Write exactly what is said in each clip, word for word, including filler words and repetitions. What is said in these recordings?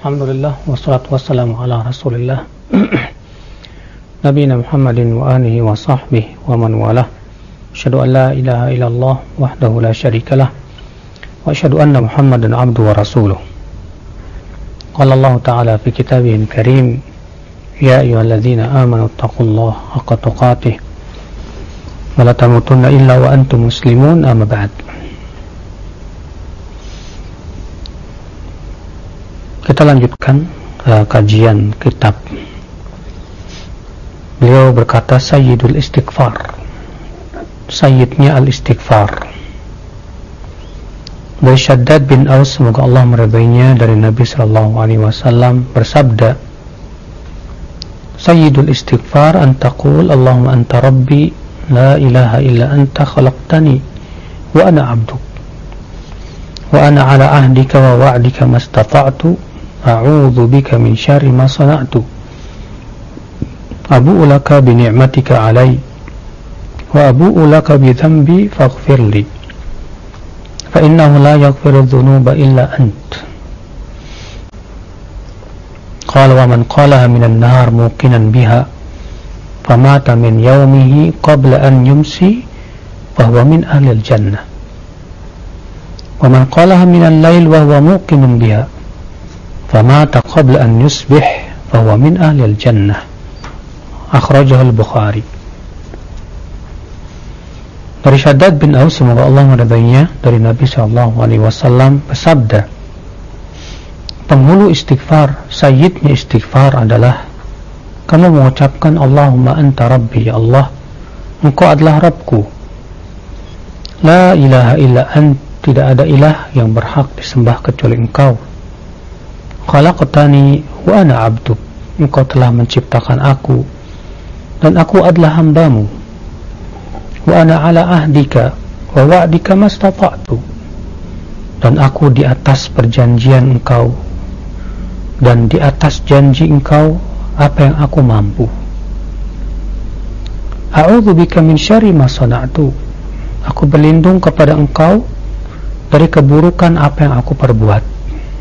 Alhamdulillah wassalatu wassalamu ala Rasulillah Nabiyina Muhammadin wa alihi wa sahbihi wa man walah. Asyhadu an la ilaha illallah wahdahu la syarikalah wa asyhadu anna Muhammadan abduhu wa rasuluh. Qala Allah ta'ala fi kitabihil karim, ya ayyuhalladzina amanu taqullaha haqqa tuqatih wa la tamutunna illa wa antum muslimun, amma ba'd. Kita lanjutkan uh, kajian kitab. Beliau berkata Sayyidul Istighfar, Sayyidnya Al-Istighfar. Dari Syaddad bin Aus, semoga Allah meridainya, dari Nabi sallallahu alaihi wasallam bersabda, Sayyidul Istighfar an taqul Allahumma anta rabbi la ilaha illa anta khalaqtani wa ana abduk wa ana ala ahdika wa wa'dika mastata'tu a'udzu bika min syarri ma sana'tu abu'u laka bi ni'matika 'alai wa abu'u laka bi dhanbi faghfir li fa innahu la yaghfiru dhunuba illa ant. Qala wa man qalaha minan nar muqinan biha famata min yawmihi qabla an yumsi fa huwa min ahlil jannah wa man qalaha minal lail wa huwa muqinun biha famata qabla an yusbih fahuwa min ahlil jannah. Akhrajahu al-Bukhari. Dari Syaddad bin Aus, semoga Allah meridainya, dari Nabi sallallahu alaihi wasallam bersabda, penghulu istighfar, sayyidnya istighfar adalah kamu mengucapkan Allahumma anta rabbi, ya Allah, engkau adalah Rabbku, la ilaha illa ant, tidak ada ilah yang berhak disembah kecuali engkau, khalaqtani wa ana abduk, engkau telah menciptakan aku dan aku adalah hambamu, wa ana ala ahdika wa wa'dika mastata'tu, dan aku di atas perjanjian engkau dan di atas janji engkau apa yang aku mampu. A'udzu bika min syarri ma sana'tu, aku berlindung kepada engkau dari keburukan apa yang aku perbuat.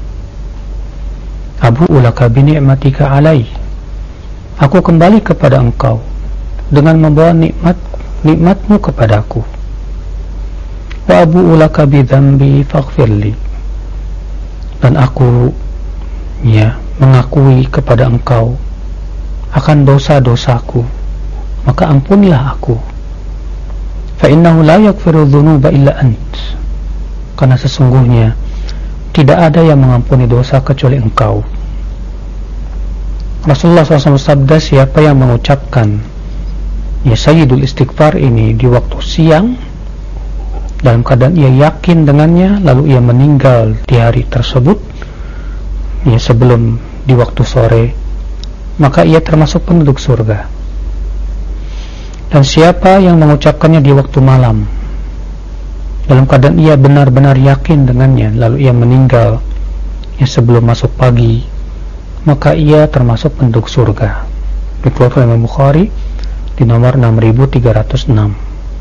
Abu'u laka bi ni'matika 'alai, aku kembali kepada engkau dengan membawa nikmat nikmatmu kepadaku. Wa abu'u laka bi dhanbi faghfirli, dan aku ya mengakui kepada engkau akan dosa-dosaku, maka ampunilah aku. Fa innahu la yaghfiru dhunuba illa ant, karena sesungguhnya tidak ada yang mengampuni dosa kecuali engkau. Rasulullah shallallahu alaihi wasallam sabda, siapa yang mengucapkan ya Sayyidul Istighfar ini di waktu siang dalam keadaan ia yakin dengannya, lalu ia meninggal di hari tersebut ya sebelum di waktu sore, maka ia termasuk penduduk surga. Dan siapa yang mengucapkannya di waktu malam dalam keadaan ia benar-benar yakin dengannya, lalu ia meninggal ya sebelum masuk pagi, maka ia termasuk penduduk surga. Dikeluarkan oleh Bukhari di nomor enam ribu tiga ratus enam.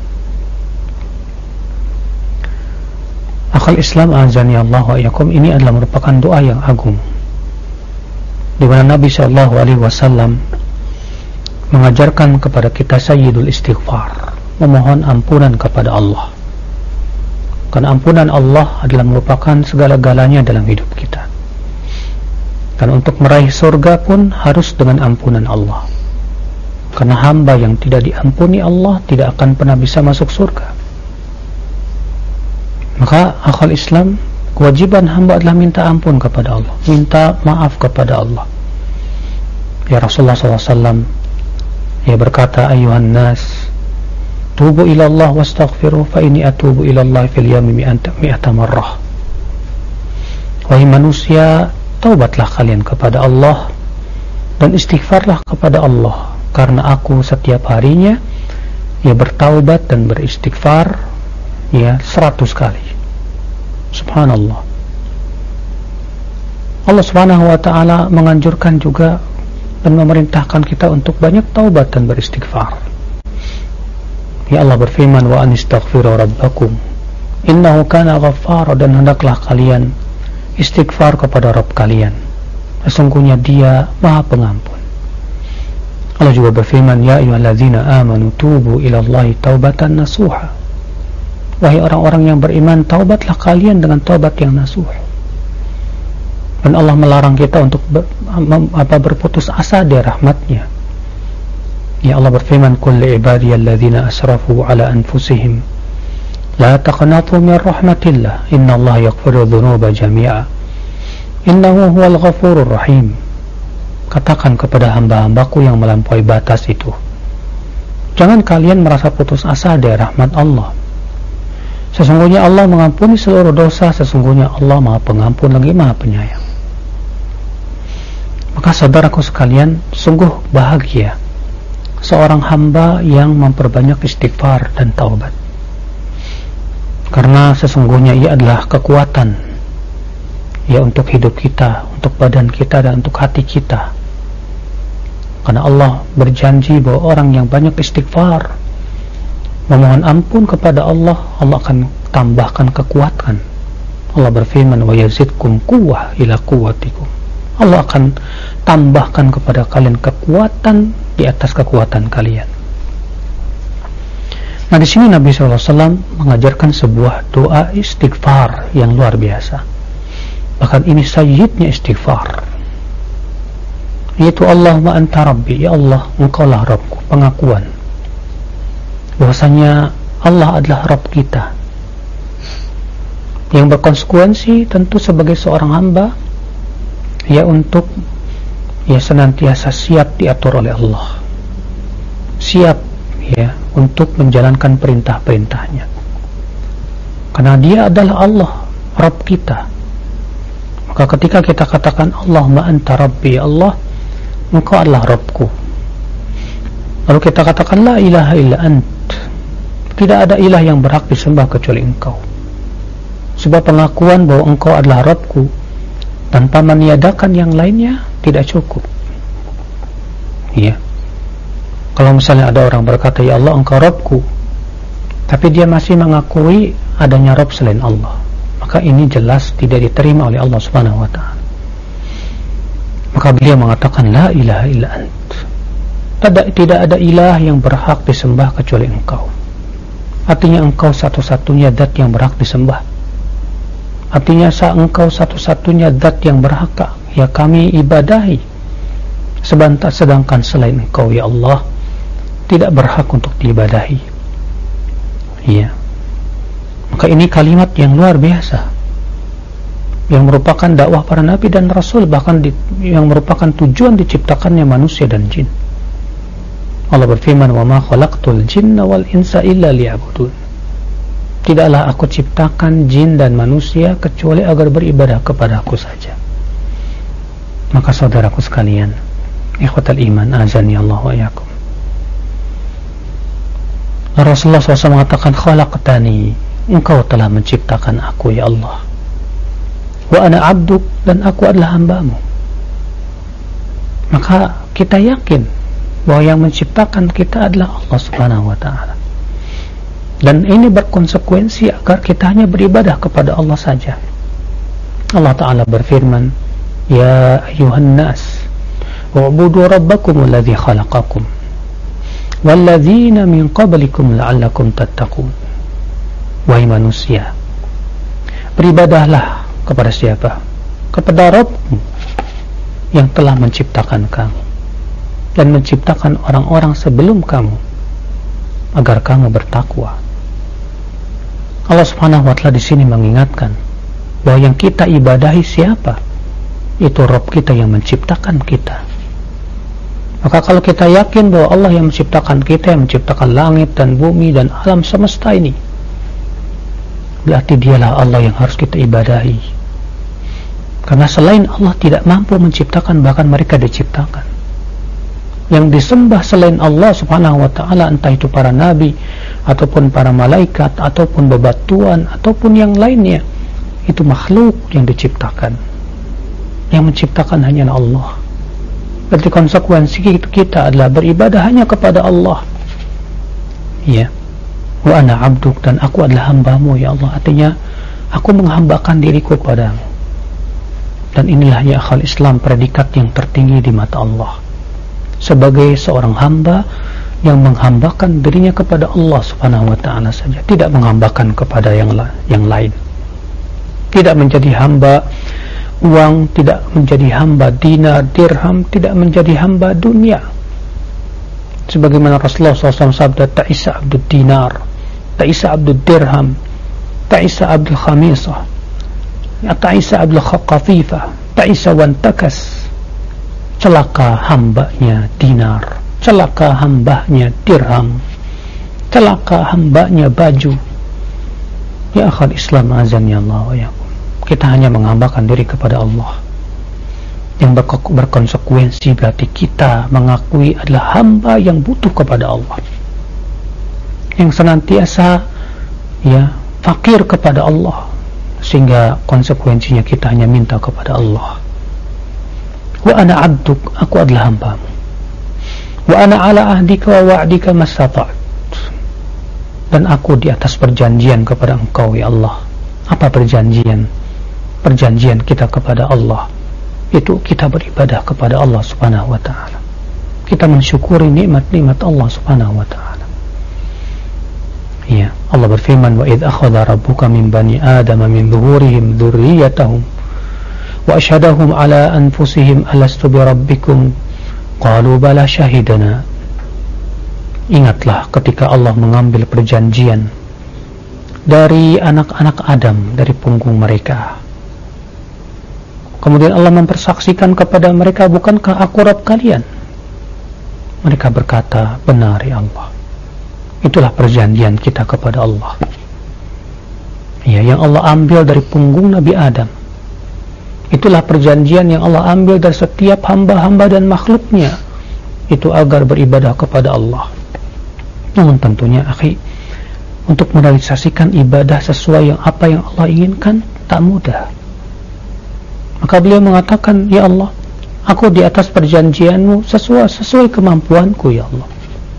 Akhal Islam azani Allah wa iyyakum, ini adalah merupakan doa yang agung, di mana Nabi sallallahu alaihi wasallam mengajarkan kepada kita Sayyidul Istighfar, memohon ampunan kepada Allah. Karena ampunan Allah adalah merupakan segala-galanya dalam hidup kita. Dan untuk meraih surga pun harus dengan ampunan Allah. Karena hamba yang tidak diampuni Allah tidak akan pernah bisa masuk surga. Maka akhal Islam, kewajiban hamba adalah minta ampun kepada Allah, minta maaf kepada Allah. Ya Rasulullah sallallahu alaihi wasallam ia berkata, ayuhan nas, tubu ila Allah wastaghfiru fa inni atubu ila Allah fil yawmi mi'ata marrah. Wahai manusia, taubatlah kalian kepada Allah dan istighfarlah kepada Allah, karena aku setiap harinya ia bertaubat dan beristighfar ya seratus kali. Subhanallah. Allah Subhanahu wa taala menganjurkan juga dan memerintahkan kita untuk banyak taubat dan beristighfar. Ya Allah berfirman, wa anistaghfiru rabbakum innahu kana ghaffara, dan hendaklah kalian istighfar kepada Rabb kalian, sesungguhnya Dia Maha Pengampun. Allah juga berfirman, ya ayyuhallazina amanu tubu ilallahi taubatan nasuha. Wahai orang-orang yang beriman, taubatlah kalian dengan taubat yang nasuh. Dan Allah melarang kita untuk ber, apa, berputus asa dari rahmatnya. Ya Allah berfirman, qul li ibadiyalladzina asrafu ala anfusihim la taqnatu min rahmatillah innallaha yaghfiru dhunuba jami'a innahu huwal ghafurur rahim. Katakan kepada hamba-hambaku yang melampaui batas itu, jangan kalian merasa putus asa dari rahmat Allah. Sesungguhnya Allah mengampuni seluruh dosa, sesungguhnya Allah Maha Pengampun lagi Maha Penyayang. Maka saudaraku sekalian, sungguh bahagia seorang hamba yang memperbanyak istighfar dan taubat, karena sesungguhnya ia adalah kekuatan ya untuk hidup kita, untuk badan kita, dan untuk hati kita. Karena Allah berjanji bahwa orang yang banyak istighfar, memohon ampun kepada Allah, Allah akan tambahkan kekuatan. Allah berfirman, wa yazidkum quwwah ila quwwatikum. Allah akan tambahkan kepada kalian kekuatan di atas kekuatan kalian. Nah, di sini Nabi shallallahu alaihi wasallam mengajarkan sebuah doa istighfar yang luar biasa. Bahkan ini sayyidnya istighfar, yaitu Allahumma anta rabbi, ya Allah engkaulah Rabbku. Pengakuan bahwasanya Allah adalah Rabb kita, yang berkonsekuensi tentu sebagai seorang hamba ya untuk ya senantiasa siap diatur oleh Allah, siap ya untuk menjalankan perintah-perintahnya, karena Dia adalah Allah Rabb kita. Maka ketika kita katakan Allahumma anta rabbi, ya Allah engkau adalah Rabbku, lalu kita katakan la ilaha illa ant, tidak ada ilah yang berhak disembah kecuali engkau. Sebuah pengakuan bahwa engkau adalah Rabbku tanpa meniadakan yang lainnya tidak cukup. Iya. Kalau misalnya ada orang berkata ya Allah engkau Rabbku, tapi dia masih mengakui adanya Rabb selain Allah, maka ini jelas tidak diterima oleh Allah Subhanahu wa taala. Maka beliau mengatakan la ilaha illa ant, tidak, tidak ada ilah yang berhak disembah kecuali engkau. Artinya engkau satu-satunya zat yang berhak disembah. Artinya sa engkau satu-satunya zat yang berhak ya kami ibadahi, sebentar sedangkan selain engkau ya Allah tidak berhak untuk diibadahi. Iya. Maka ini kalimat yang luar biasa, yang merupakan dakwah para nabi dan rasul, bahkan di, yang merupakan tujuan diciptakannya manusia dan jin. Allah berfirman, wa ma khalaqtul jinna wal insa illa liya'budun. Tidaklah aku ciptakan jin dan manusia kecuali agar beribadah kepada aku saja. Maka saudaraku sekalian, ikhwatal iman, azani Allah wa iyyakum, Rasulullah shallallahu alaihi wasallam mengatakan, khalaqtani, engkau telah menciptakan aku ya Allah, wa ana abduk, dan aku adalah hambamu. Maka kita yakin bahwa yang menciptakan kita adalah Allah Subhanahu wa ta'ala, dan ini berkonsekuensi agar kita hanya beribadah kepada Allah saja. Allah Ta'ala berfirman, ya ayuhan nas wa'budu rabbakum alladhi khalaqakum walladzina min qablikum la'allakum tattaqun. Wahai manusia, beribadahlah kepada siapa? Kepada Rabbmu yang telah menciptakan kamu dan menciptakan orang-orang sebelum kamu agar kamu bertakwa. Allah Subhanahu wa ta'ala di sini mengingatkan bahwa yang kita ibadahi siapa? Itu Rabb kita yang menciptakan kita. Maka kalau kita yakin bahwa Allah yang menciptakan kita, yang menciptakan langit dan bumi dan alam semesta ini, berarti dialah Allah yang harus kita ibadahi. Karena selain Allah tidak mampu menciptakan, bahkan mereka diciptakan. Yang disembah selain Allah Subhanahu wa ta'ala, entah itu para nabi ataupun para malaikat ataupun bebatuan ataupun yang lainnya, itu makhluk yang diciptakan. Yang menciptakan hanya Allah. Berarti konsekuensi kita adalah beribadah hanya kepada Allah. Ya. Wa ana abduk, dan aku adalah hambamu ya Allah. Artinya aku menghambakan diriku kepadamu. Dan inilah ya akhal Islam predikat yang tertinggi di mata Allah sebagai seorang hamba yang menghambakan dirinya kepada Allah subhanahu wa ta'ala saja, tidak menghambakan kepada yang, la yang lain, tidak menjadi hamba uang, tidak menjadi hamba dinar, dirham, tidak menjadi hamba dunia. Sebagaimana Rasulullah shallallahu alaihi wasallam sabda, ta'isa abdul dinar, ta'isa abdul dirham, ta'isa abdul khamisah, ta'isa abdul khaqafifah, ta'isa wantakas. Celaka hambanya dinar, celaka hambanya dirham, celaka hambanya baju. Ya akhal Islam azan ya Allah wa yakum, kita hanya menghambakan diri kepada Allah. Yang berkonsekuensi berarti kita mengakui adalah hamba yang butuh kepada Allah, yang senantiasa ya fakir kepada Allah, sehingga konsekuensinya kita hanya minta kepada Allah. Wa ana abduk, aku adalah hambamu. Wa ana ala ahdika wa wa'dika mastata'tu, dan aku di atas perjanjian kepada engkau ya Allah. Apa perjanjian? Perjanjian kita kepada Allah itu kita beribadah kepada Allah subhanahu wa ta'ala, kita mensyukuri nikmat-nikmat Allah subhanahu wa ta'ala. Ya, Allah berfirman, wa idh akhadha rabbuka min bani adama min zuhurihim dzurriyyatahum wa ashhadahum ala anfusihim alastu bi rabbikum qalu bala syahidana. Ingatlah ketika Allah mengambil perjanjian dari anak-anak Adam dari punggung mereka, kemudian Allah mempersaksikan kepada mereka, bukankah aku Rabb kalian? Mereka berkata, benar ya Allah. Itulah perjanjian kita kepada Allah, ya, yang Allah ambil dari punggung Nabi Adam. Itulah perjanjian yang Allah ambil dari setiap hamba-hamba dan makhluknya, itu agar beribadah kepada Allah. Namun tentunya akhi, untuk merealisasikan ibadah sesuai yang apa yang Allah inginkan tak mudah. Maka beliau mengatakan, ya Allah, aku di atas perjanjianmu sesuai sesuai kemampuanku ya Allah.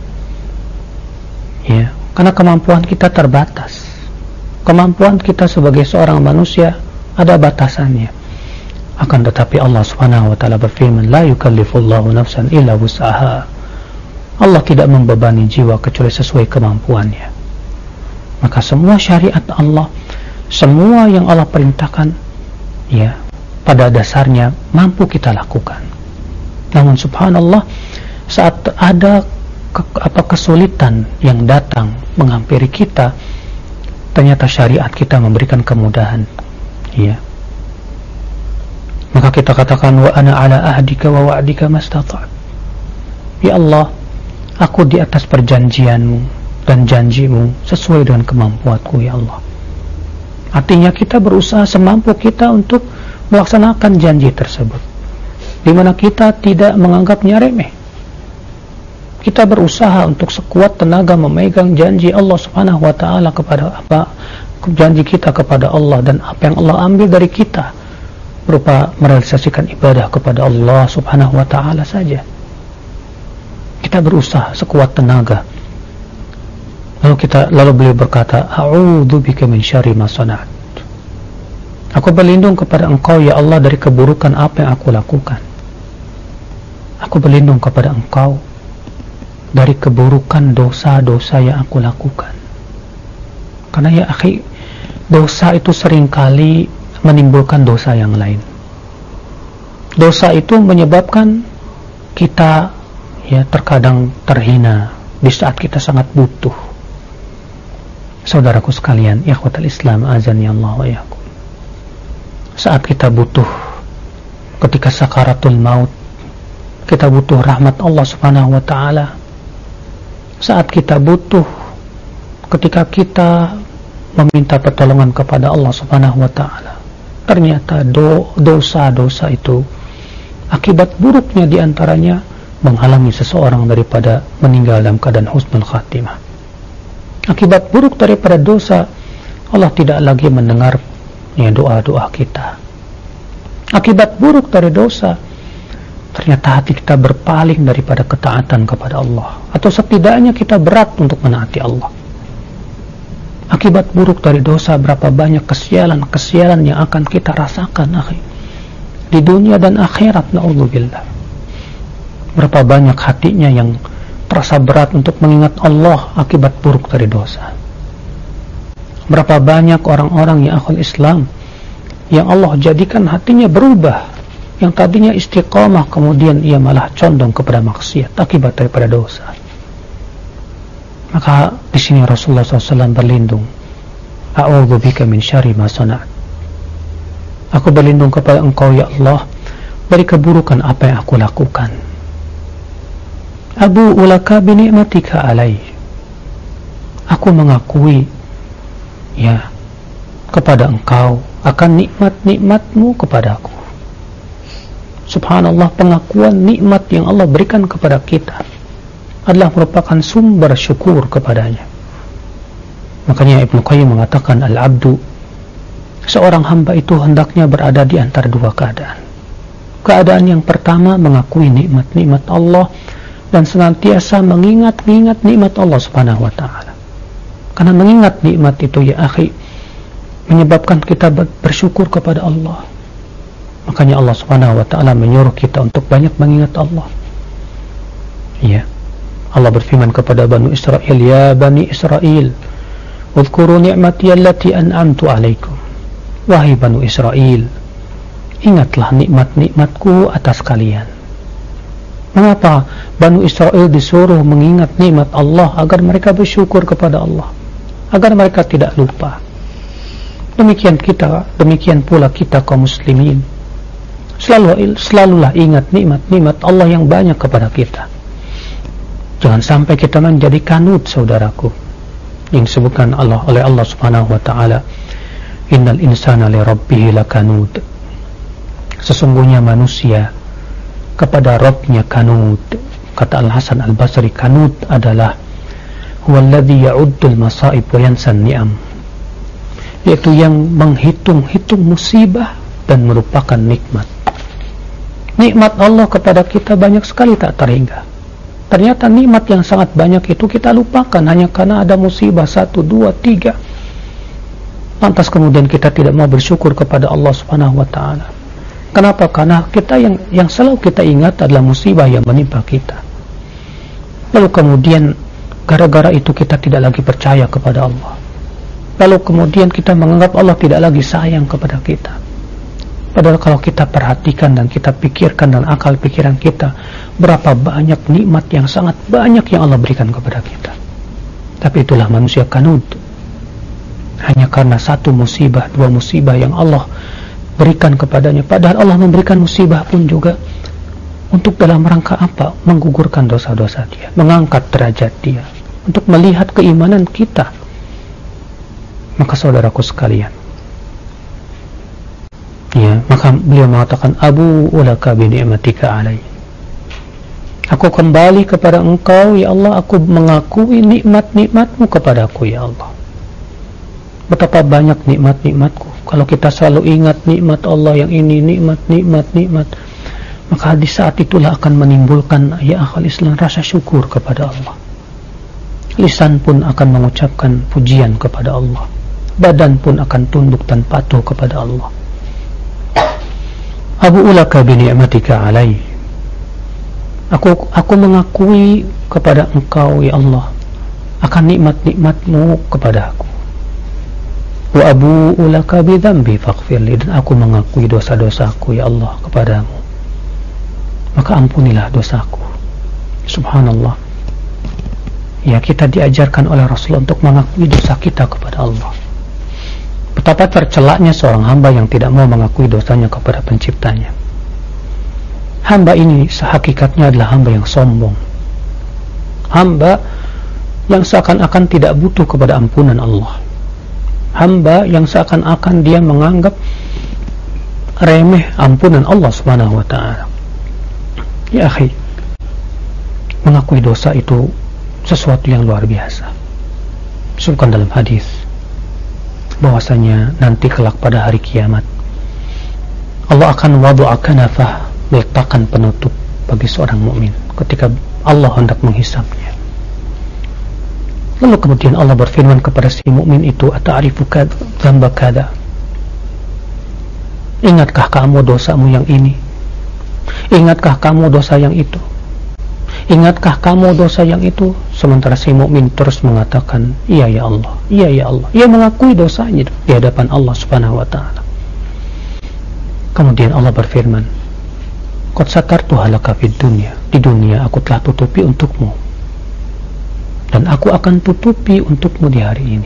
Ya, karena kemampuan kita terbatas. Kemampuan kita sebagai seorang manusia ada batasannya. Akan tetapi Allah subhanahu wa ta'ala berfirman, la yukallifullahu nafsan illa wus'aha. Allah tidak membebani jiwa kecuali sesuai kemampuannya. Maka semua syariat Allah, semua yang Allah perintahkan, ya, pada dasarnya mampu kita lakukan. Namun subhanallah, saat ada ke, apa kesulitan yang datang menghampiri kita, ternyata syariat kita memberikan kemudahan, ya. Maka kita katakan, wa ana ala ahdika wa wa'dika mastata'tu. Ya Allah, aku di atas perjanjianmu dan janjimu sesuai dengan kemampuanku ya Allah. Artinya kita berusaha semampu kita untuk melaksanakan janji tersebut, di mana kita tidak menganggapnya remeh. Kita berusaha untuk sekuat tenaga memegang janji Allah subhanahu wa ta'ala kepada apa janji kita kepada Allah, dan apa yang Allah ambil dari kita berupa merealisasikan ibadah kepada Allah subhanahu wa ta'ala saja. Kita berusaha sekuat tenaga. Lalu kita lalu beliau berkata, a'udzu bika min syarri ma sana'tu. Aku berlindung kepada engkau ya Allah dari keburukan apa yang aku lakukan. Aku berlindung kepada engkau dari keburukan dosa-dosa yang aku lakukan. Karena ya akhi, dosa itu seringkali menimbulkan dosa yang lain. Dosa itu menyebabkan kita ya terkadang terhina di saat kita sangat butuh. Saudaraku sekalian, ikhwatal Islam azan ya Allah wa yakum, saat kita butuh ketika sakaratul maut, kita butuh rahmat Allah subhanahu wa ta'ala. Saat kita butuh ketika kita meminta pertolongan kepada Allah subhanahu wa ta'ala, ternyata do, dosa-dosa itu akibat buruknya diantaranya menghalangi seseorang daripada meninggal dalam keadaan husnul khatimah. Akibat buruk daripada dosa, Allah tidak lagi mendengar ya, doa-doa kita. Akibat buruk dari dosa, ternyata hati kita berpaling daripada ketaatan kepada Allah, atau setidaknya kita berat untuk menaati Allah. Akibat buruk dari dosa, berapa banyak kesialan-kesialan yang akan kita rasakan akhi, di dunia dan akhirat. Na'udzubillah. Berapa banyak hatinya yang terasa berat untuk mengingat Allah akibat buruk dari dosa. Berapa banyak orang-orang yang akhul Islam yang Allah jadikan hatinya berubah, yang tadinya istiqamah kemudian ia malah condong kepada maksiat akibat daripada dosa. Maka di sini Rasulullah shallallahu alaihi wasallam berlindung, a'udzubika min syarri ma sana'at. Aku berlindung kepada Engkau ya Allah dari keburukan apa yang aku lakukan. Abu ulaka bi ni'matika alai. Aku mengakui ya kepada Engkau akan nikmat-nikmatmu kepadaku. Subhanallah, pengakuan nikmat yang Allah berikan kepada kita adalah merupakan sumber syukur kepadanya. Makanya Ibnu Qayyim mengatakan, al-abdu, seorang hamba itu hendaknya berada di antara dua keadaan. Keadaan yang pertama, mengakui nikmat-nikmat Allah dan senantiasa mengingat-ingat nikmat Allah Subhanahu wa ta'ala. Karena mengingat nikmat itu ya akhi, menyebabkan kita bersyukur kepada Allah. Makanya Allah Subhanahu wa ta'ala menyuruh kita untuk banyak mengingat Allah. Ya, Allah berfirman kepada Bani Israel, ya Bani Israel, udhkuru ni'mati allati an'amtu alaikum. Wahai Bani Israel, ingatlah nikmat-nikmatku atas kalian. Mengapa Bani Israel disuruh mengingat nikmat Allah? Agar mereka bersyukur kepada Allah, agar mereka tidak lupa. Demikian kita, demikian pula kita kaum muslimin, selalu selalulah ingat nikmat-nikmat Allah yang banyak kepada kita. Jangan sampai kita menjadi kanut, saudaraku, yang disebutkan Allah oleh Allah Subhanahu wa ta'ala, innal insana li rabbih lakanud. Sesungguhnya manusia kepada Rabbnya kanut. Kata Al-Hasan Al-Basri, kanut adalah huwallazi ya'uddul masaib wa yansan ni'am, yaitu yang menghitung-hitung musibah dan merupakan nikmat. Nikmat Allah kepada kita banyak sekali tak terhingga. Ternyata nikmat yang sangat banyak itu kita lupakan hanya karena ada musibah satu, dua, tiga. Lantas kemudian kita tidak mau bersyukur kepada Allah Subhanahu wa ta'ala. Kenapa? Karena kita yang yang selalu kita ingat adalah musibah yang menimpa kita. Lalu kemudian gara-gara itu kita tidak lagi percaya kepada Allah. Lalu kemudian kita menganggap Allah tidak lagi sayang kepada kita. Padahal kalau kita perhatikan dan kita pikirkan dan akal pikiran kita, berapa banyak nikmat yang sangat banyak yang Allah berikan kepada kita. Tapi itulah manusia kanut. Hanya karena satu musibah, dua musibah yang Allah berikan kepadanya. Padahal Allah memberikan musibah pun juga untuk dalam rangka apa? Menggugurkan dosa-dosa dia, mengangkat derajat dia, untuk melihat keimanan kita. Maka saudaraku sekalian, ya, maka beliau mengatakan, Abu ulaka bi ni'matika alai. Aku kembali kepada Engkau ya Allah, aku mengakui nikmat-nikmatmu kepadaku ya Allah. Betapa banyak nikmat-nikmatku. Kalau kita selalu ingat nikmat Allah yang ini, nikmat, nikmat, nikmat, maka di saat itulah akan menimbulkan ya akhal Islam rasa syukur kepada Allah. Lisan pun akan mengucapkan pujian kepada Allah. Badan pun akan tunduk dan patuh kepada Allah. Abu ulaka bi ni'matika alai. Aku aku mengakui kepada Engkau ya Allah akan nikmat-nikmatmu kepada aku. Wa abu ulaka bi dzambi faghfirli, dan aku mengakui dosa-dosaku ya Allah kepadamu, maka ampunilah dosaku. Subhanallah. Ya, kita diajarkan oleh Rasul untuk mengakui dosa kita kepada Allah. Betapa tercelaknya seorang hamba yang tidak mau mengakui dosanya kepada penciptanya. Hamba ini sehakikatnya adalah hamba yang sombong, hamba yang seakan-akan tidak butuh kepada ampunan Allah, hamba yang seakan-akan dia menganggap remeh ampunan Allah Subhanahu wa ta'ala. Ya akhi, mengakui dosa itu sesuatu yang luar biasa. Disebutkan dalam hadis bahwasanya nanti kelak pada hari kiamat Allah akan wadu'a kanafah, meletakkan penutup bagi seorang mukmin ketika Allah hendak menghisabnya. Lalu kemudian Allah berfirman kepada si mukmin itu, ata'rifu dzamba kada, Ingatkah kamu dosamu yang ini? Ingatkah kamu dosa yang itu? Ingatkah kamu dosa yang itu? Sementara si mukmin terus mengatakan, iya ya Allah, iya ya Allah. Ia mengakui dosanya di hadapan Allah Subhanahu wa taala. Kemudian Allah berfirman, qad satartu halaka fid dunya. Di dunia aku telah tutupi untukmu, dan aku akan tutupi untukmu di hari ini.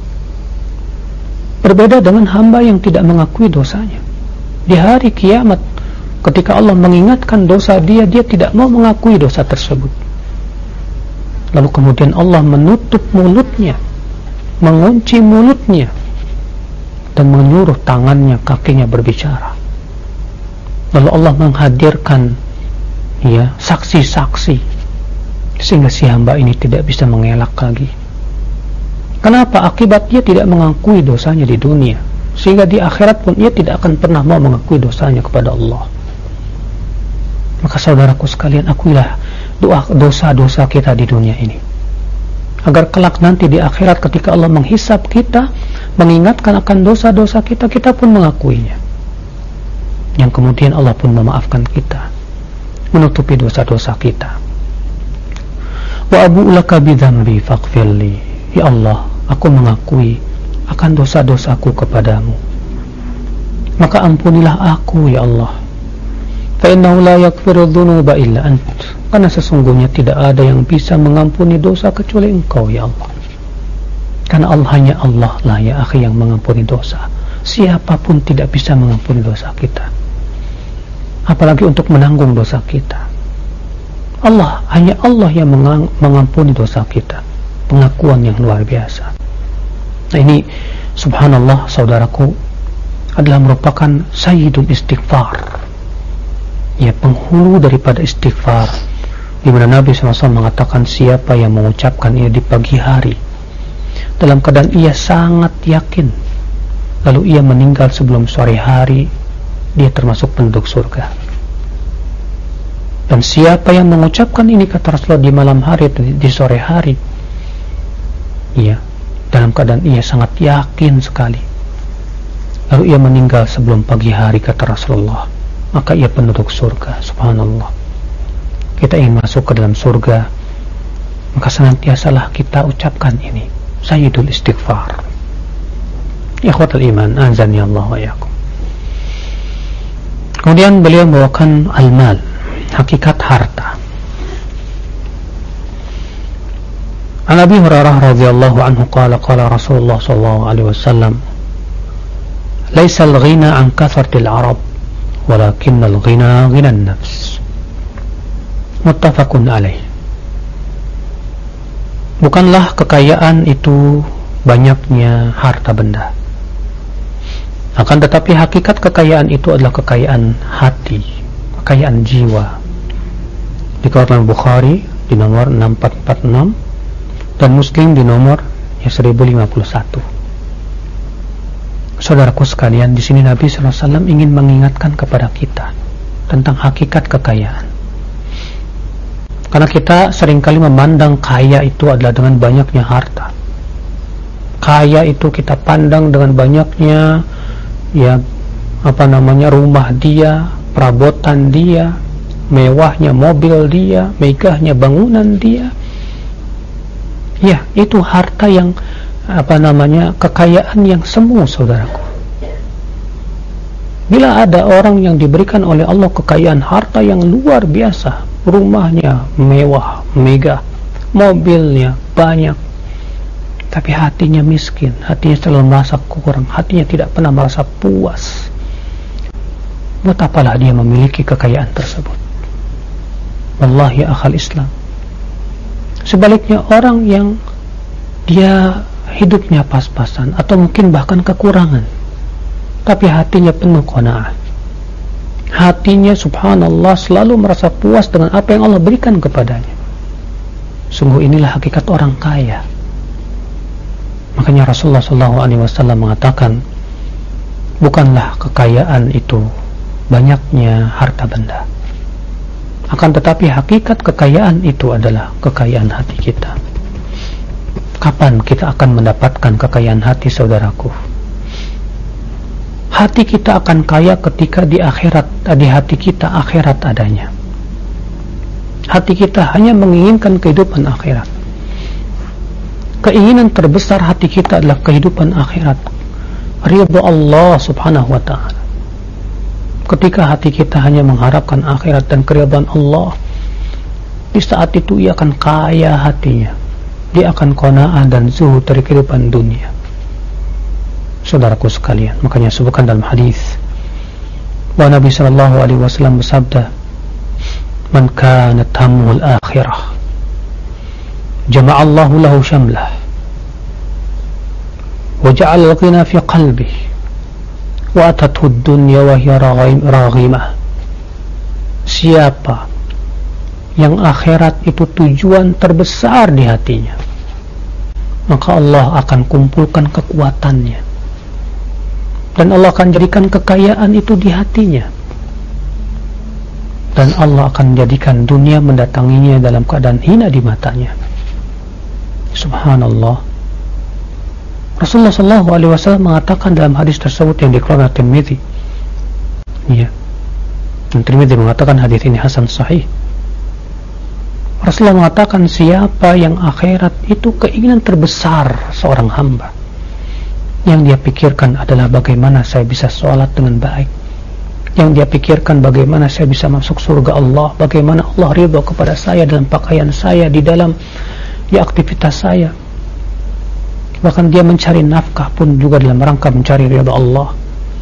Berbeda dengan hamba yang tidak mengakui dosanya. Di hari kiamat, ketika Allah mengingatkan dosa dia, dia tidak mau mengakui dosa tersebut. Lalu kemudian Allah menutup mulutnya, mengunci mulutnya, dan menyuruh tangannya, kakinya berbicara. Lalu Allah menghadirkan ya saksi-saksi, sehingga si hamba ini tidak bisa mengelak lagi. Kenapa? Akibat dia tidak mengakui dosanya di dunia, sehingga di akhirat pun ia tidak akan pernah mau mengakui dosanya kepada Allah. Maka saudaraku sekalian, akuilah doa dosa-dosa kita di dunia ini, agar kelak nanti di akhirat ketika Allah menghisab kita, mengingatkan akan dosa-dosa kita, kita pun mengakuinya, yang kemudian Allah pun memaafkan kita, menutupi dosa-dosa kita. Wa abu'u laka bidzambi faghfirli. Ya Allah, aku mengakui akan dosa-dosaku kepadamu, maka ampunilah aku ya Allah. Fa innahu la yaghfiru dzunuba illa ant. Karena sesungguhnya tidak ada yang bisa mengampuni dosa kecuali Engkau ya Allah. Karena Allah, hanya Allah lah ya akhi yang mengampuni dosa. Siapapun tidak bisa mengampuni dosa kita, apalagi untuk menanggung dosa kita. Allah, hanya Allah yang mengampuni dosa kita. Pengakuan yang luar biasa. Nah ini subhanallah saudaraku, adalah merupakan sayyidul istighfar, ya penghulu daripada istighfar, di mana Nabi shallallahu alaihi wasallam mengatakan, siapa yang mengucapkan ia di pagi hari dalam keadaan ia sangat yakin, lalu ia meninggal sebelum sore hari, dia termasuk penduduk surga. Dan siapa yang mengucapkan ini, kata Rasulullah, di malam hari, di sore hari, ya dalam keadaan ia sangat yakin sekali, lalu ia meninggal sebelum pagi hari, kata Rasulullah, maka ia penduduk surga. Subhanallah. Kita ingin masuk ke dalam surga, maka senantiasalah kita ucapkan ini, sayyidul istighfar. Ikhwatul iman, azani Allah wa iyyakum. Kemudian beliau membawakan al-mal, hakikat harta. An Abi Hurairah radhiyallahu anhu qala qala Rasulullah sallallahu alaihi wasallam, laisa al-ghina an kathratil arab, walakin al-ghina ghina an-nafs. Muttafaqun alaih. Bukanlah kekayaan itu banyaknya harta benda, akan tetapi hakikat kekayaan itu adalah kekayaan hati, kekayaan jiwa. Dikeluarkan Bukhari di nomor enam empat empat enam dan Muslim di nomor ya seribu lima puluh satu. Saudaraku sekalian, di sini Nabi shallallahu alaihi wasallam ingin mengingatkan kepada kita tentang hakikat kekayaan. Karena kita seringkali memandang kaya itu adalah dengan banyaknya harta. Kaya itu kita pandang dengan banyaknya ya apa namanya rumah dia, perabotan dia, mewahnya mobil dia, megahnya bangunan dia. Ya, itu harta yang apa namanya kekayaan yang semu, saudaraku. Bila ada orang yang diberikan oleh Allah kekayaan harta yang luar biasa, rumahnya mewah, megah, mobilnya banyak, tapi hatinya miskin, hatinya selalu merasa kurang, hatinya tidak pernah merasa puas, buat apalah dia memiliki kekayaan tersebut? Wallahi ya akhal Islam, sebaliknya orang yang dia hidupnya pas-pasan atau mungkin bahkan kekurangan, tapi hatinya penuh qanaah, hatinya subhanallah selalu merasa puas dengan apa yang Allah berikan kepadanya, sungguh inilah hakikat orang kaya. Makanya Rasulullah shallallahu alaihi wasallam mengatakan, bukanlah kekayaan itu banyaknya harta benda, akan tetapi hakikat kekayaan itu adalah kekayaan hati kita. Kapan kita akan mendapatkan kekayaan hati, saudaraku? hati kita akan kaya ketika di akhirat, di hati kita akhirat adanya. Hati kita hanya menginginkan kehidupan akhirat. Keinginan terbesar hati kita adalah kehidupan akhirat, ridha Allah subhanahu wa ta'ala. Ketika hati kita hanya mengharapkan akhirat dan keridhaan Allah, di saat itu ia akan kaya hatinya. Dia akan qanaah dan zuhud dari kehidupan dunia. Saudaraku sekalian, makanya sebutkan dalam hadis bahwa Nabi sallallahu alaihi wasallam bersabda, "Man kanat hammuhu al-akhirah, jama'a Allahu lahu syamlah, wa ja'ala al-ghina fi qalbihi, wa atathu ad-dunya wa hiya raghimah." Siapa yang akhirat itu tujuan terbesar di hatinya, maka Allah akan kumpulkan kekuatannya, dan Allah akan jadikan kekayaan itu di hatinya, dan Allah akan jadikan dunia mendatanginya dalam keadaan hina di matanya. Subhanallah. Rasulullah sallallahu alaihi wasallam mengatakan dalam hadis tersebut yang dikeluarkan Tirmidzi, ya, dan Tirmidzi mengatakan hadis ini hasan sahih. Rasulullah mengatakan, siapa yang akhirat itu keinginan terbesar seorang hamba, yang dia pikirkan adalah bagaimana saya bisa sholat dengan baik, yang dia pikirkan bagaimana saya bisa masuk surga Allah, bagaimana Allah ridha kepada saya dalam pakaian saya, di dalam di aktivitas saya, bahkan dia mencari nafkah pun juga dalam rangka mencari ridha Allah.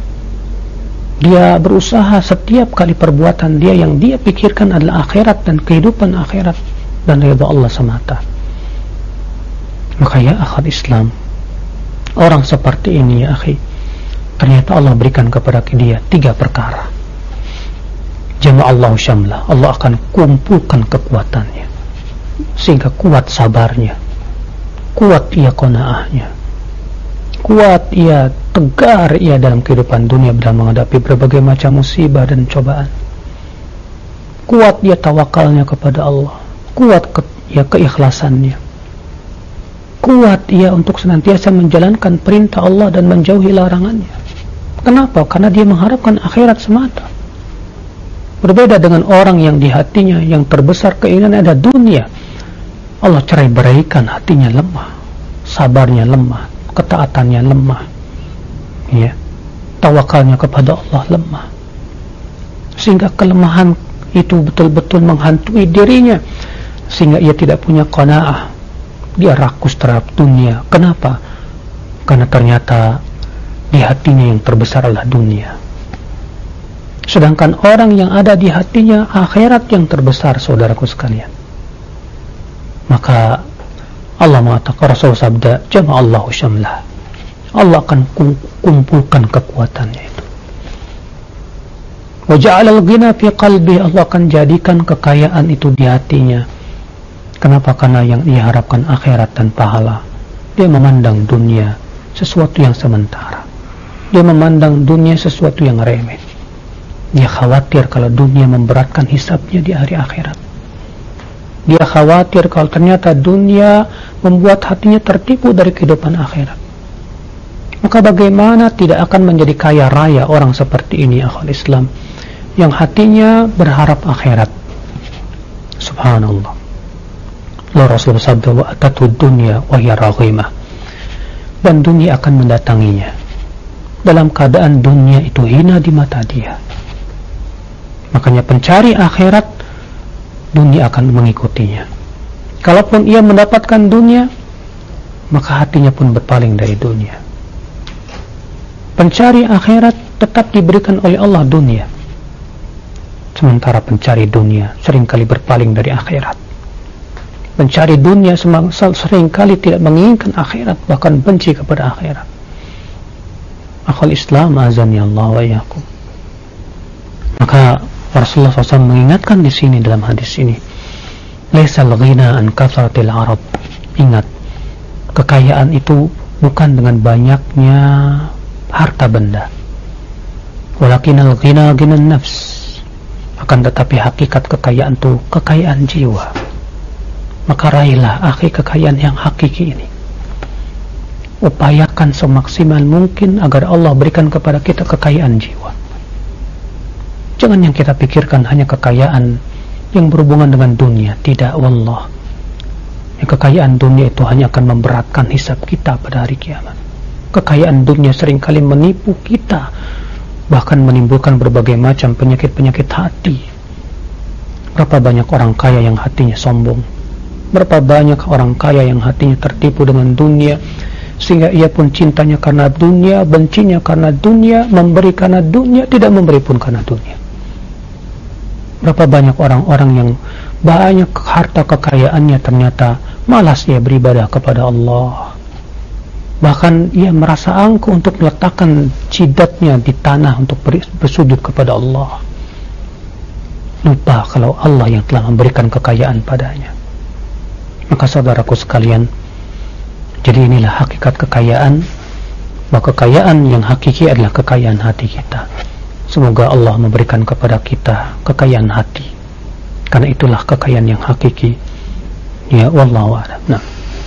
Dia berusaha setiap kali perbuatan dia yang dia pikirkan adalah akhirat dan kehidupan akhirat dan ridha Allah semata. Maka ya akhal Islam, orang seperti ini ya akhi, ternyata Allah berikan kepada dia tiga perkara. Jama'allahu syamlah, Allah akan kumpulkan kekuatannya sehingga kuat sabarnya, kuat ia qanaahnya, kuat ia tegar ia dalam kehidupan dunia dalam menghadapi berbagai macam musibah dan cobaan, kuat ia tawakalnya kepada Allah, kuat ke, ia keikhlasannya, kuat ia untuk senantiasa menjalankan perintah Allah dan menjauhi larangannya. Kenapa? Karena dia mengharapkan akhirat semata. Berbeda dengan orang yang di hatinya yang terbesar keinginan ada dunia. Allah cerai beraikan, hatinya lemah, sabarnya lemah, ketaatannya lemah, ya, tawakalnya kepada Allah lemah, sehingga kelemahan itu betul-betul menghantui dirinya, sehingga ia tidak punya qanaah. Dia rakus terhadap dunia. Kenapa? Karena ternyata di hatinya yang terbesar adalah dunia, sedangkan orang yang ada di hatinya akhirat yang terbesar, saudaraku sekalian. Maka Allah mengatakan, Rasul sabda, jama'allahu syamlah, Allah akan kumpulkan kekuatannya itu. Wa ja'ala al-ghina fi qalbi, Allah akan jadikan kekayaan itu di hatinya. Kenapa? Karena yang ia harapkan akhirat dan pahala. Dia memandang dunia sesuatu yang sementara, dia memandang dunia sesuatu yang remeh. Dia khawatir kalau dunia memberatkan hisabnya di hari akhirat. Dia khawatir kalau ternyata dunia membuat hatinya tertipu dari kehidupan akhirat. Maka bagaimana tidak akan menjadi kaya raya orang seperti ini, akhul Islam, yang hatinya berharap akhirat. Subhanallah. Allah Rasulullah sabda, wa atatu dunya wa hiya raghimah, dan dunia akan mendatanginya dalam keadaan dunia itu hina di mata dia. Makanya pencari akhirat, dunia akan mengikutinya. Kalaupun ia mendapatkan dunia, maka hatinya pun berpaling dari dunia. Pencari akhirat tetap diberikan oleh Allah dunia, sementara pencari dunia seringkali berpaling dari akhirat. Pencari dunia seringkali tidak menginginkan akhirat, bahkan benci kepada akhirat. Akhul Islam, azani Allah wa iyyakum. Maka Rasulullah shallallahu alaihi wasallam mengingatkan di sini dalam hadis ini, laisal ghina an kathratil arab. Ingat, kekayaan itu bukan dengan banyaknya harta benda, walakinal ghina ghinan nafs. Akan tetapi hakikat kekayaan itu kekayaan jiwa. Maka raihlah akhi kekayaan yang hakiki ini. upayakan semaksimal mungkin agar Allah berikan kepada kita kekayaan jiwa. Jangan yang kita pikirkan hanya kekayaan yang berhubungan dengan dunia. Tidak, wallah. Yang kekayaan dunia itu hanya akan memberatkan hisab kita pada hari kiamat. Kekayaan dunia seringkali menipu kita, bahkan menimbulkan berbagai macam penyakit-penyakit hati. Berapa banyak orang kaya yang hatinya sombong, berapa banyak orang kaya yang hatinya tertipu dengan dunia, sehingga ia pun cintanya karena dunia, bencinya karena dunia, memberi karena dunia, tidak memberi pun karena dunia. Berapa banyak orang-orang yang banyak harta kekayaannya ternyata malas ia beribadah kepada Allah. Bahkan ia merasa angkuh untuk meletakkan jidatnya di tanah untuk bersujud kepada Allah. Lupa kalau Allah yang telah memberikan kekayaan padanya. Maka saudaraku sekalian, jadi inilah hakikat kekayaan, bahwa kekayaan yang hakiki adalah kekayaan hati kita. Semoga Allah memberikan kepada kita kekayaan hati, karena itulah kekayaan yang hakiki. Ya, wallahu a'lam. Nah,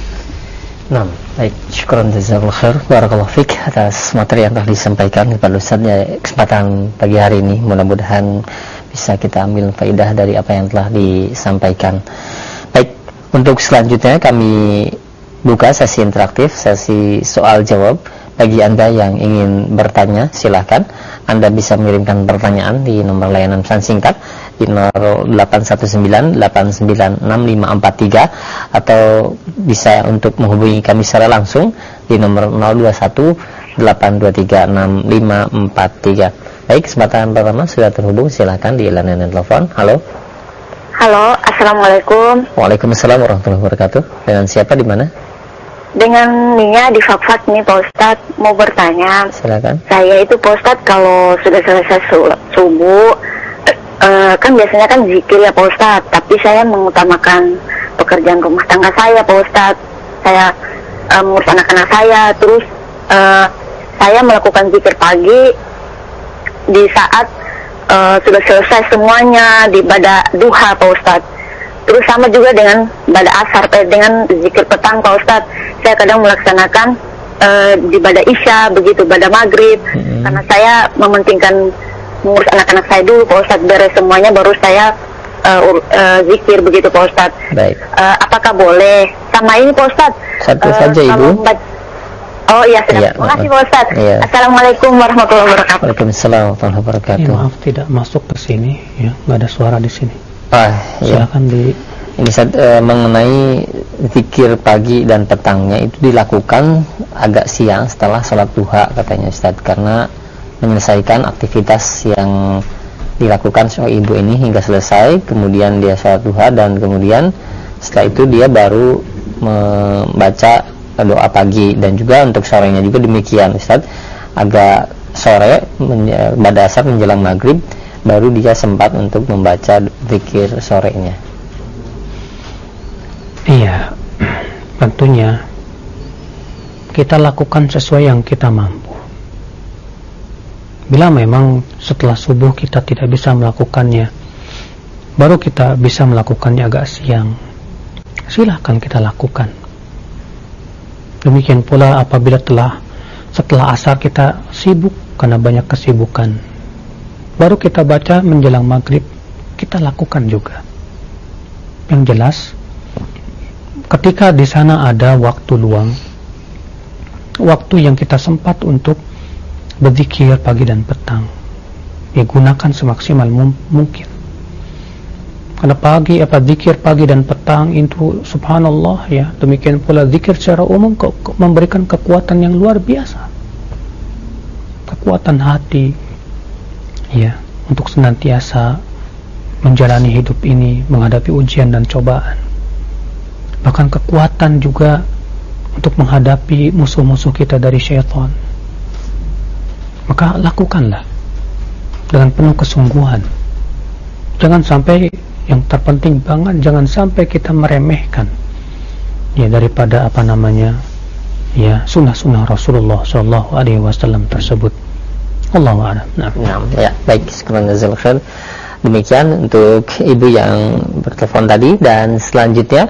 nah, baik, syukran jazakallahu khair, barakallahu fik atas materi yang telah disampaikan kepada Ustaz ya, kesempatan pagi hari ini. Mudah-mudahan bisa kita ambil faidah dari apa yang telah disampaikan. Baik, untuk selanjutnya kami buka sesi interaktif, sesi soal jawab. Bagi Anda yang ingin bertanya, silahkan Anda bisa mengirimkan pertanyaan di nomor layanan pesan singkat di nomor delapan satu sembilan delapan sembilan enam lima empat tiga, atau bisa untuk menghubungi kami secara langsung di nomor nol dua satu delapan dua tiga enam lima empat tiga. Baik, kesempatan pertama sudah terhubung, silahkan di layanan telepon. Halo. Halo, assalamualaikum. Waalaikumsalam warahmatullahi wabarakatuh. Dengan siapa, di mana? Dengan Nia di Fakfak nih Pak Ustadz, mau bertanya. Silakan. Saya itu Pak Ustadz kalau sudah selesai subuh, uh, kan biasanya kan zikir ya Pak Ustadz, tapi saya mengutamakan pekerjaan rumah tangga saya Pak Ustadz. Saya uh, mengurus anak-anak saya, terus uh, saya melakukan zikir pagi di saat uh, sudah selesai semuanya di pada duha Pak Ustadz. Terus sama juga dengan pada asar, eh, dengan zikir petang Pak Ustadz. Saya kadang melaksanakan uh, di pada isya, begitu pada maghrib, mm-hmm. karena saya mementingkan mengurus anak-anak saya dulu Pak Ustadz, beres semuanya baru saya uh, uh, zikir begitu Pak Ustadz. Baik. Uh, apakah boleh? Sama ini Pak Ustadz. Satu uh, saja Ibu. Membaca... Oh iya, sudah. Terima kasih Pak Ustadz. Iya. Assalamualaikum warahmatullahi wabarakatuh. Waalaikumsalam warahmatullahi wabarakatuh. Ya, maaf tidak masuk ke sini, ya, nggak ada suara di sini. Ah, silakan ya. Di ini e, mengenai zikir pagi dan petangnya itu dilakukan agak siang setelah sholat duha katanya Ustaz, karena menyelesaikan aktivitas yang dilakukan oleh ibu ini hingga selesai, kemudian dia sholat duha dan kemudian setelah itu dia baru membaca doa pagi, dan juga untuk sorenya juga demikian Ustaz, agak sore pada asar menjelang maghrib baru dia sempat untuk membaca zikir sorenya. Iya, tentunya kita lakukan sesuai yang kita mampu. Bila memang setelah subuh kita tidak bisa melakukannya, baru kita bisa melakukannya agak siang, silahkan kita lakukan. Demikian pula apabila telah setelah asar kita sibuk karena banyak kesibukan, baru kita baca menjelang maghrib, kita lakukan juga. Yang jelas, ketika di sana ada waktu luang, waktu yang kita sempat untuk berzikir pagi dan petang, ya gunakan semaksimal mungkin. Karena pagi apa zikir pagi dan petang itu subhanallah ya, demikian pula zikir secara umum ke, ke, memberikan kekuatan yang luar biasa, kekuatan hati ya, untuk senantiasa menjalani hidup ini, menghadapi ujian dan cobaan. Bahkan kekuatan juga untuk menghadapi musuh-musuh kita dari syaitan. Maka lakukanlah dengan penuh kesungguhan. Jangan sampai, yang terpenting banget, jangan sampai kita meremehkan ya daripada apa namanya ya sunnah-sunnah Rasulullah Shallallahu Alaihi Wasallam tersebut. Allahu a'lam. Nah, ya baik, sekarang demikian untuk ibu yang bertelepon tadi, dan selanjutnya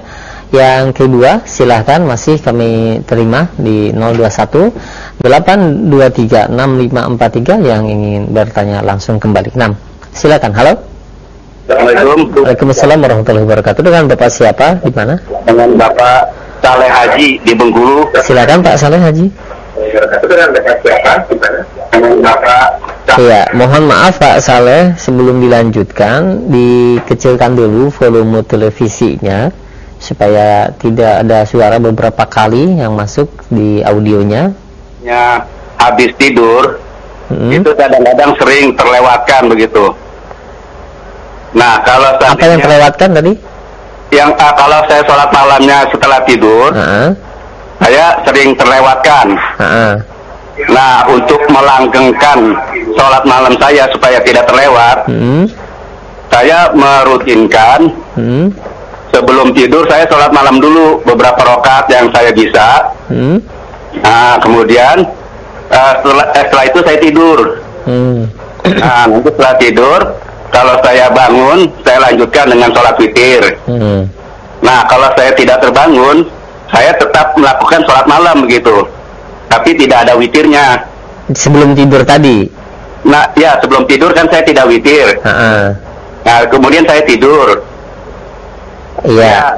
Yang kedua, silahkan masih kami terima di nol dua satu delapan dua tiga enam lima empat tiga yang ingin bertanya langsung kembali. enam. Silakan. Halo. Assalamualaikum. Waalaikumsalam warahmatullahi wabarakatuh. Dengan Bapak siapa? Di mana? Dengan Bapak Saleh Haji di Bengkulu. Silakan Pak Saleh Haji. Dengan Bapak siapa? Dengan Bapak. Iya, mohon maaf Pak Saleh, sebelum dilanjutkan dikecilkan dulu volume televisinya supaya tidak ada suara beberapa kali yang masuk di audionya. Ya, habis tidur hmm. itu kadang-kadang sering terlewatkan begitu. Nah, kalau apa yang terlewatkan tadi? Yang uh, kalau saya sholat malamnya setelah tidur, uh-huh. saya sering terlewatkan. Uh-huh. Nah, untuk melanggengkan sholat malam saya supaya tidak terlewat, uh-huh. saya merutinkan. Uh-huh. Sebelum tidur saya sholat malam dulu beberapa rakaat yang saya bisa. Hmm. Nah, kemudian uh, setelah, eh, setelah itu saya tidur. Hmm. Nah, nanti setelah tidur, kalau saya bangun, saya lanjutkan dengan sholat witir. Hmm. Nah, kalau saya tidak terbangun, saya tetap melakukan sholat malam begitu. Tapi tidak ada witirnya. Sebelum tidur tadi? Nah, ya sebelum tidur kan saya tidak witir. Uh-uh. Nah, kemudian saya tidur. Iya.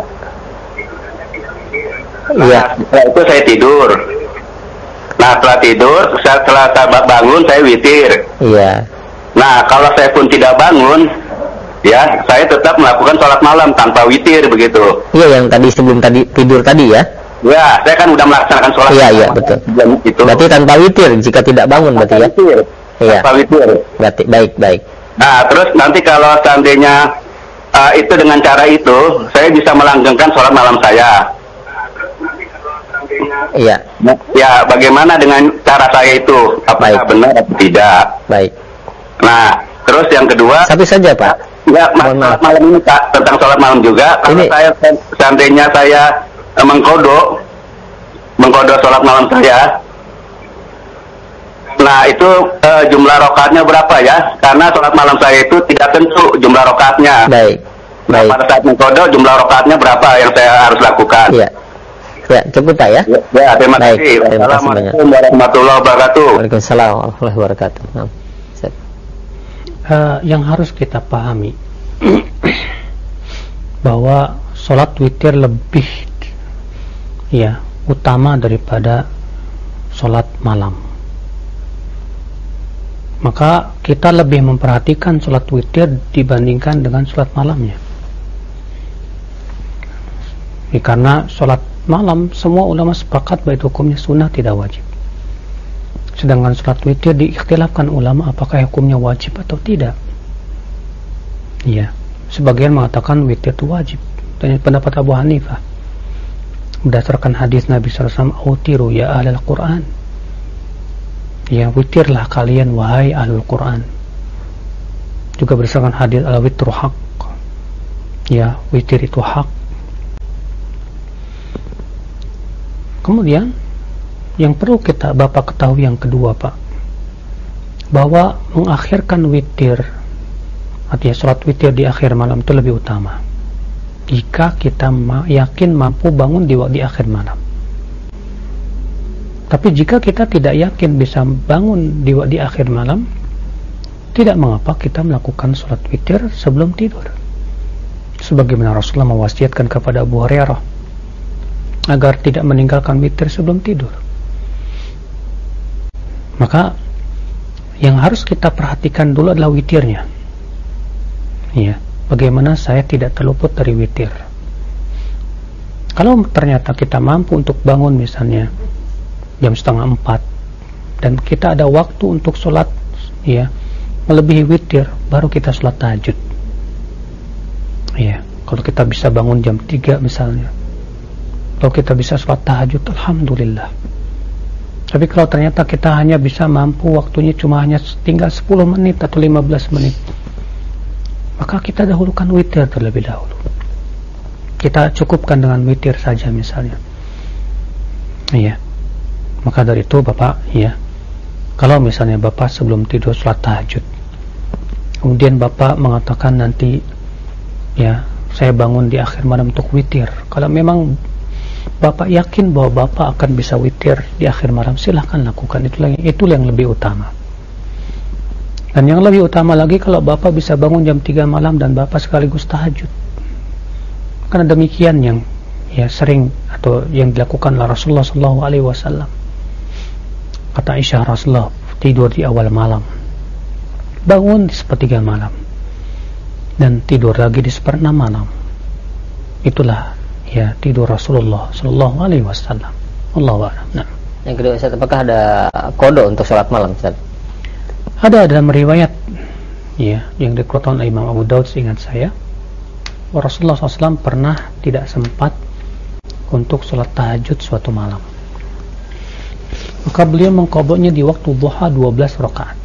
Iya. Nah, setelah itu saya tidur. Nah, setelah tidur, setelah saya bangun, saya witir. Iya. Nah, kalau saya pun tidak bangun, ya, saya tetap melakukan sholat malam tanpa witir begitu. Iya, yang tadi sebelum tadi tidur tadi ya? Ya, saya kan udah melaksanakan sholat. Iya, iya, betul. Itu. Berarti tanpa witir jika tidak bangun berarti ya? Witir. Iya. Tanpa witir. Berarti baik, baik. Nah, terus nanti kalau seandainya Uh, itu dengan cara itu saya bisa melanggengkan sholat malam saya. Iya. Ya, bagaimana dengan cara saya itu? Apakah Baik. benar atau tidak? Baik. Nah, terus yang kedua. Satu saja Pak. Ya, sholat malam ini Pak, tentang sholat malam juga. Kalau ini... saya seandainya saya uh, mengkodok, mengkodok sholat malam saya. Nah, itu uh, jumlah rakaatnya berapa ya? Karena sholat malam saya itu tidak tentu jumlah rakaatnya. Baik. Nah, Baik. pada saat mengkodok jumlah rakaatnya berapa yang saya harus lakukan? Iya. Ya, cukup Pak ya. Ya, ya terima Baik. kasih. Assalamualaikum warahmatullahi wabarakatuh. Waalaikumsalam warahmatullahi wabarakatuh. Nah, uh, yang harus kita pahami bahwa sholat witir lebih ya utama daripada sholat malam. Maka kita lebih memperhatikan sholat witir dibandingkan dengan sholat malamnya. Ya, karena sholat malam semua ulama sepakat bahwa hukumnya sunnah tidak wajib. Sedangkan sholat witir diikhtilafkan ulama apakah hukumnya wajib atau tidak. Ya, sebagian mengatakan witir itu wajib. Dan pendapat Abu Hanifah berdasarkan hadis Nabi sallallahu alaihi wasallam, "Autiru ya ahlal Quran." Ya, witirlah kalian wahai ahlul Quran. Juga berdasarkan hadis al-witru haq. Ya, witir itu hak. Kemudian yang perlu kita Bapak ketahui yang kedua Pak, bahwa mengakhirkan witir, artinya sholat witir di akhir malam itu lebih utama jika kita ma- yakin mampu bangun di, di akhir malam. Tapi jika kita tidak yakin bisa bangun di, di akhir malam, tidak mengapa kita melakukan sholat witir sebelum tidur. Sebagaimana Rasulullah mewasiatkan kepada Abu Hurairah agar tidak meninggalkan witir sebelum tidur. Maka yang harus kita perhatikan dulu adalah witirnya. Ya, bagaimana saya tidak terluput dari witir. Kalau ternyata kita mampu untuk bangun misalnya jam setengah empat dan kita ada waktu untuk sholat ya melebihi witir, baru kita sholat tahajud. Ya, kalau kita bisa bangun jam tiga misalnya, kalau kita bisa sholat tahajud, alhamdulillah. Tapi kalau ternyata kita hanya bisa mampu waktunya cuma hanya tinggal sepuluh menit atau lima belas menit, maka kita dahulukan witir terlebih dahulu. Kita cukupkan dengan witir saja misalnya. Iya. Maka dari itu Bapak, ya, kalau misalnya Bapak sebelum tidur sholat tahajud, kemudian Bapak mengatakan nanti, ya, saya bangun di akhir malam untuk witir. Kalau memang Bapak yakin bahwa Bapak akan bisa witir di akhir malam, silahkan lakukan. Itulah, itulah yang lebih utama. Dan yang lebih utama lagi kalau Bapak bisa bangun jam tiga malam dan Bapak sekaligus tahajud. Karena demikian yang ya sering atau yang dilakukan oleh Rasulullah sallallahu alaihi wasallam. Kata Aisyah, Rasulullah tidur di awal malam, bangun di sepertiga malam, dan tidur lagi di seperenam malam. Itulah ya tidur Rasulullah sallallahu alaihi wasallam. Allahu a'lam. Nah. Yang kedua, Ustaz, apakah ada qada untuk salat malam, Ustaz? Ada dalam riwayat ya yang dikeluarkan oleh Imam Abu Daud, seingat saya, Rasulullah sallallahu alaihi wasallam pernah tidak sempat untuk sholat tahajud suatu malam, maka beliau mengqadanya di waktu duha dua belas rakaat.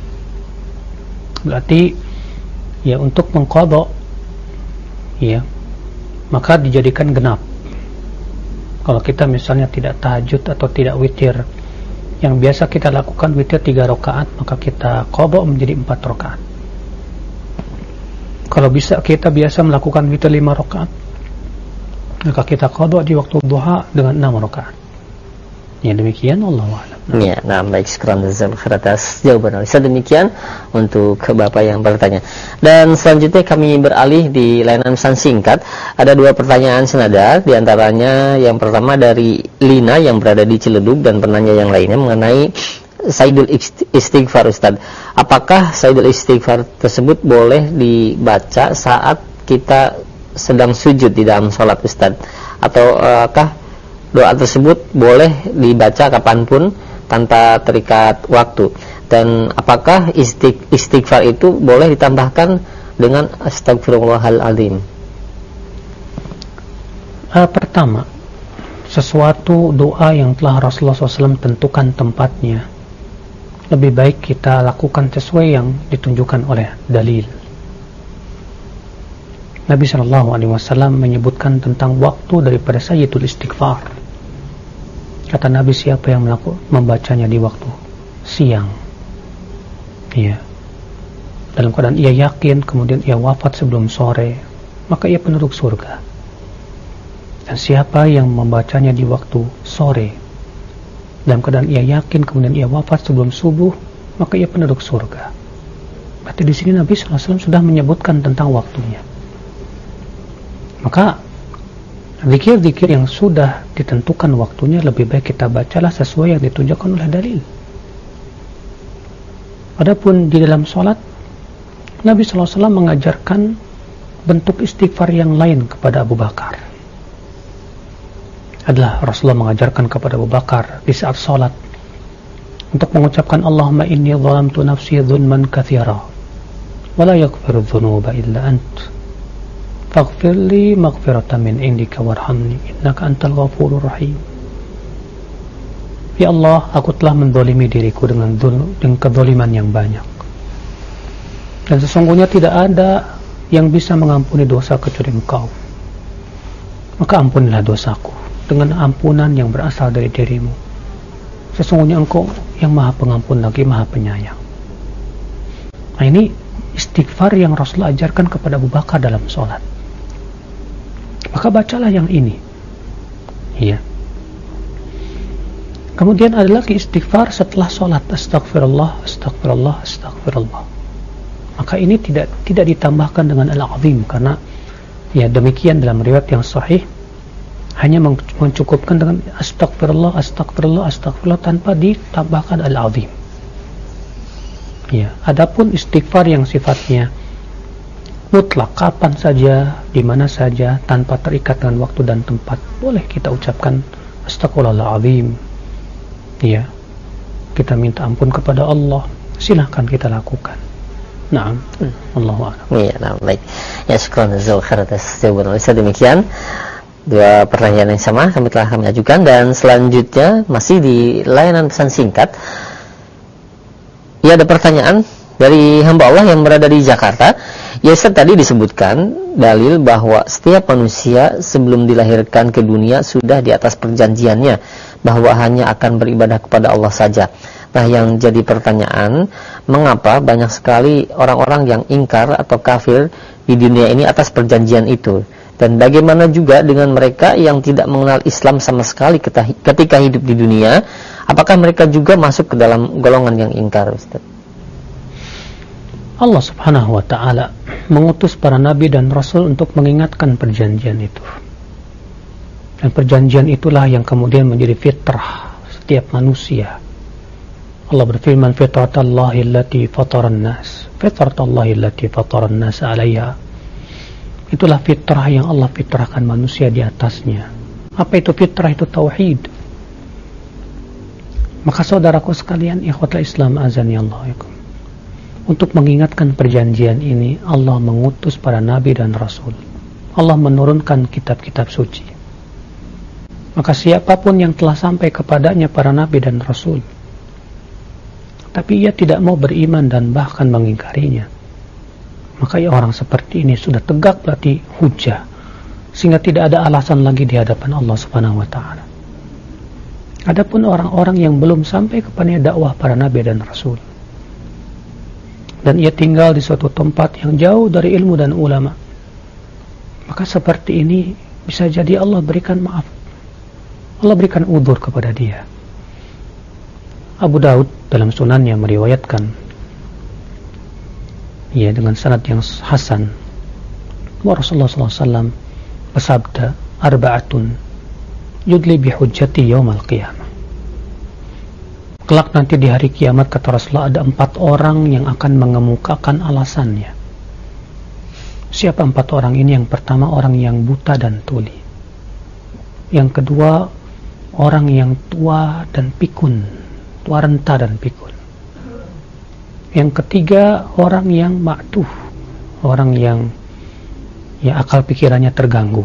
Berarti ya untuk mengqadha ya maka dijadikan genap. Kalau kita misalnya tidak tahajud atau tidak witir, yang biasa kita lakukan witir tiga rakaat, maka kita qadha menjadi empat rakaat. Kalau bisa kita biasa melakukan witir lima rakaat, maka kita qadha di waktu duha dengan enam rakaat. Ya demikian, Allahu a'lam. Ya, nah baik, sekarang atas jawaban Ustaz. Demikian untuk Bapak yang bertanya. Dan selanjutnya kami beralih di layanan pesan singkat. Ada dua pertanyaan senada, di antaranya yang pertama dari Lina yang berada di Ciledug, dan penanya yang lainnya mengenai Sayyidul Istighfar, Ustaz. Apakah Sayyidul Istighfar tersebut boleh dibaca saat kita sedang sujud di dalam sholat, Ustaz? Atau apakah uh, doa tersebut boleh dibaca kapanpun tanpa terikat waktu? Dan apakah istighfar itu boleh ditambahkan dengan astagfirullahaladzim? Uh, pertama, sesuatu doa yang telah Rasulullah shallallahu alaihi wasallam tentukan tempatnya, lebih baik kita lakukan sesuai yang ditunjukkan oleh dalil. Nabi shallallahu alaihi wasallam menyebutkan tentang waktu daripada Sayyidul Istighfar. Kata Nabi, siapa yang melakukan membacanya di waktu siang, ya, dalam keadaan ia yakin, kemudian ia wafat sebelum sore, maka ia penduduk surga. Dan siapa yang membacanya di waktu sore, dalam keadaan ia yakin, kemudian ia wafat sebelum subuh, maka ia penduduk surga. Berarti di sini Nabi shallallahu alaihi wasallam sudah menyebutkan tentang waktunya. Maka zikir-zikir yang sudah ditentukan waktunya lebih baik kita bacalah sesuai yang ditunjukkan oleh dalil. Adapun di dalam sholat, Nabi shallallahu alaihi wasallam mengajarkan bentuk istighfar yang lain kepada Abu Bakar. Adalah Rasulullah mengajarkan kepada Abu Bakar di saat sholat untuk mengucapkan Allahumma inni zalamtu nafsi dzulman katsira wa la yaghfiru dzunuba illa ant faghfirli maghfiratan min indika warhamni innaka antal ghafurur rahim. Ya Allah, aku telah menzalimi diriku dengan dzulm, dengan kezaliman yang banyak, dan sesungguhnya tidak ada yang bisa mengampuni dosa kecuali Engkau. Maka ampunilah dosaku dengan ampunan yang berasal dari dirimu. Sesungguhnya Engkau yang maha pengampun lagi maha penyayang. Nah, ini istighfar yang Rasulullah ajarkan kepada Abu Bakar dalam sholat. Maka bacalah yang ini. Iya. Kemudian ada lagi istighfar setelah sholat, astagfirullah, astagfirullah, astagfirullah. Maka ini tidak tidak ditambahkan dengan al-azim, karena ya demikian dalam riwayat yang sahih hanya mencukupkan dengan astagfirullah, astagfirullah, astagfirullah tanpa ditambahkan al-azim. Ya, adapun istighfar yang sifatnya mutlak, kapan saja, di mana saja, tanpa terikat dengan waktu dan tempat, boleh kita ucapkan astagfirullahaladzim. Ya, kita minta ampun kepada Allah, silahkan kita lakukan. Naam, hmm. Allahu a'lam. Iya, nah, baik. Ya, syukran jazakallahu khairan atas jawaban Ustaz. Demikian dua pertanyaan yang sama kami telah kami ajukan, dan selanjutnya masih di layanan pesan singkat. Ya, ada pertanyaan dari hamba Allah yang berada di Jakarta. Ya, Ustaz, tadi disebutkan dalil bahwa setiap manusia sebelum dilahirkan ke dunia sudah di atas perjanjiannya bahwa hanya akan beribadah kepada Allah saja. Nah, yang jadi pertanyaan, mengapa banyak sekali orang-orang yang ingkar atau kafir di dunia ini atas perjanjian itu. Dan bagaimana juga dengan mereka yang tidak mengenal Islam sama sekali ketika hidup di dunia, apakah mereka juga masuk ke dalam golongan yang ingkar, Ustaz? Allah Subhanahu wa ta'ala mengutus para nabi dan rasul untuk mengingatkan perjanjian itu. Dan perjanjian itulah yang kemudian menjadi fitrah setiap manusia. Allah berfirman, fitratallahi allati fataran nas. Fitratallahi allati fataran nas 'alaiha. Itulah fitrah yang Allah fitrahkan manusia di atasnya. Apa itu fitrah? Itu tauhid. Maka saudaraku sekalian, ikhwatul Islam azani Allah, untuk mengingatkan perjanjian ini, Allah mengutus para nabi dan rasul. Allah menurunkan kitab-kitab suci. Maka siapapun yang telah sampai kepadanya para nabi dan rasul, tapi ia tidak mau beriman dan bahkan mengingkarinya, maka ya orang seperti ini sudah tegak berarti hujah, sehingga tidak ada alasan lagi di hadapan Allah Subhanahu wa ta'ala. Adapun orang-orang yang belum sampai kepada dakwah para nabi dan rasul, dan ia tinggal di suatu tempat yang jauh dari ilmu dan ulama, maka seperti ini bisa jadi Allah berikan maaf, Allah berikan udzur kepada dia. Abu Daud dalam sunannya meriwayatkan, ya, dengan sanad yang hasan, Rasulullah sallallahu alaihi wasallam bersabda, arba'atun yudli bihujjati yaumal qiyamah. Kelak nanti di hari kiamat, kata Rasulullah, ada empat orang yang akan mengemukakan alasannya. Siapa empat orang ini? Yang pertama, orang yang buta dan tuli. Yang kedua, orang yang tua dan pikun, tua renta dan pikun. Yang ketiga, orang yang ma'tuh, orang yang ya akal pikirannya terganggu.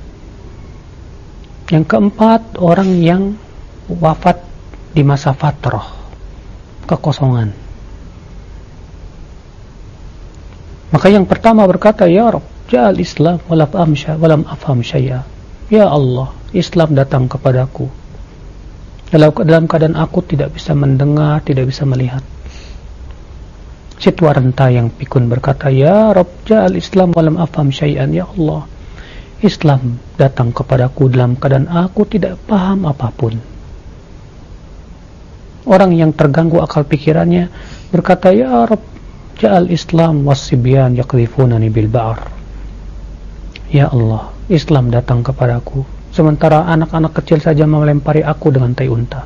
Yang keempat, orang yang wafat di masa fatrah, kekosongan. Maka yang pertama berkata, ya Rabb, ja'al Islam walam amsha walam afham syai'a. Ya Allah, Islam datang kepadaku dalam keadaan aku tidak bisa mendengar, tidak bisa melihat. Si tua renta yang pikun berkata, ya Rabb, ja'al Islam walam afham syai'an. Ya Allah, Islam datang kepadaku dalam keadaan aku tidak paham apapun. Orang yang terganggu akal pikirannya berkata, ya Rabb, ja'al Islam wassibyan yaqdhifunani bil ba'r. Ya Allah, Islam datang kepadaku sementara anak-anak kecil saja melempari aku dengan tai unta.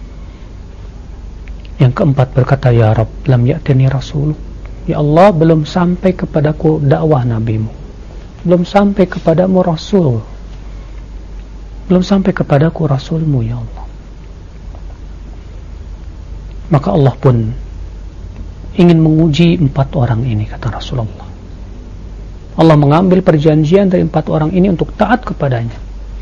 Yang keempat berkata, ya Rabb, lam ya'tini rasul. Ya Allah, belum sampai kepadaku dakwah nabimu, belum sampai kepadamu rasul, belum sampai kepadaku rasulmu, ya Allah. Maka Allah pun ingin menguji empat orang ini, kata Rasulullah. Allah mengambil perjanjian dari empat orang ini untuk taat kepadanya.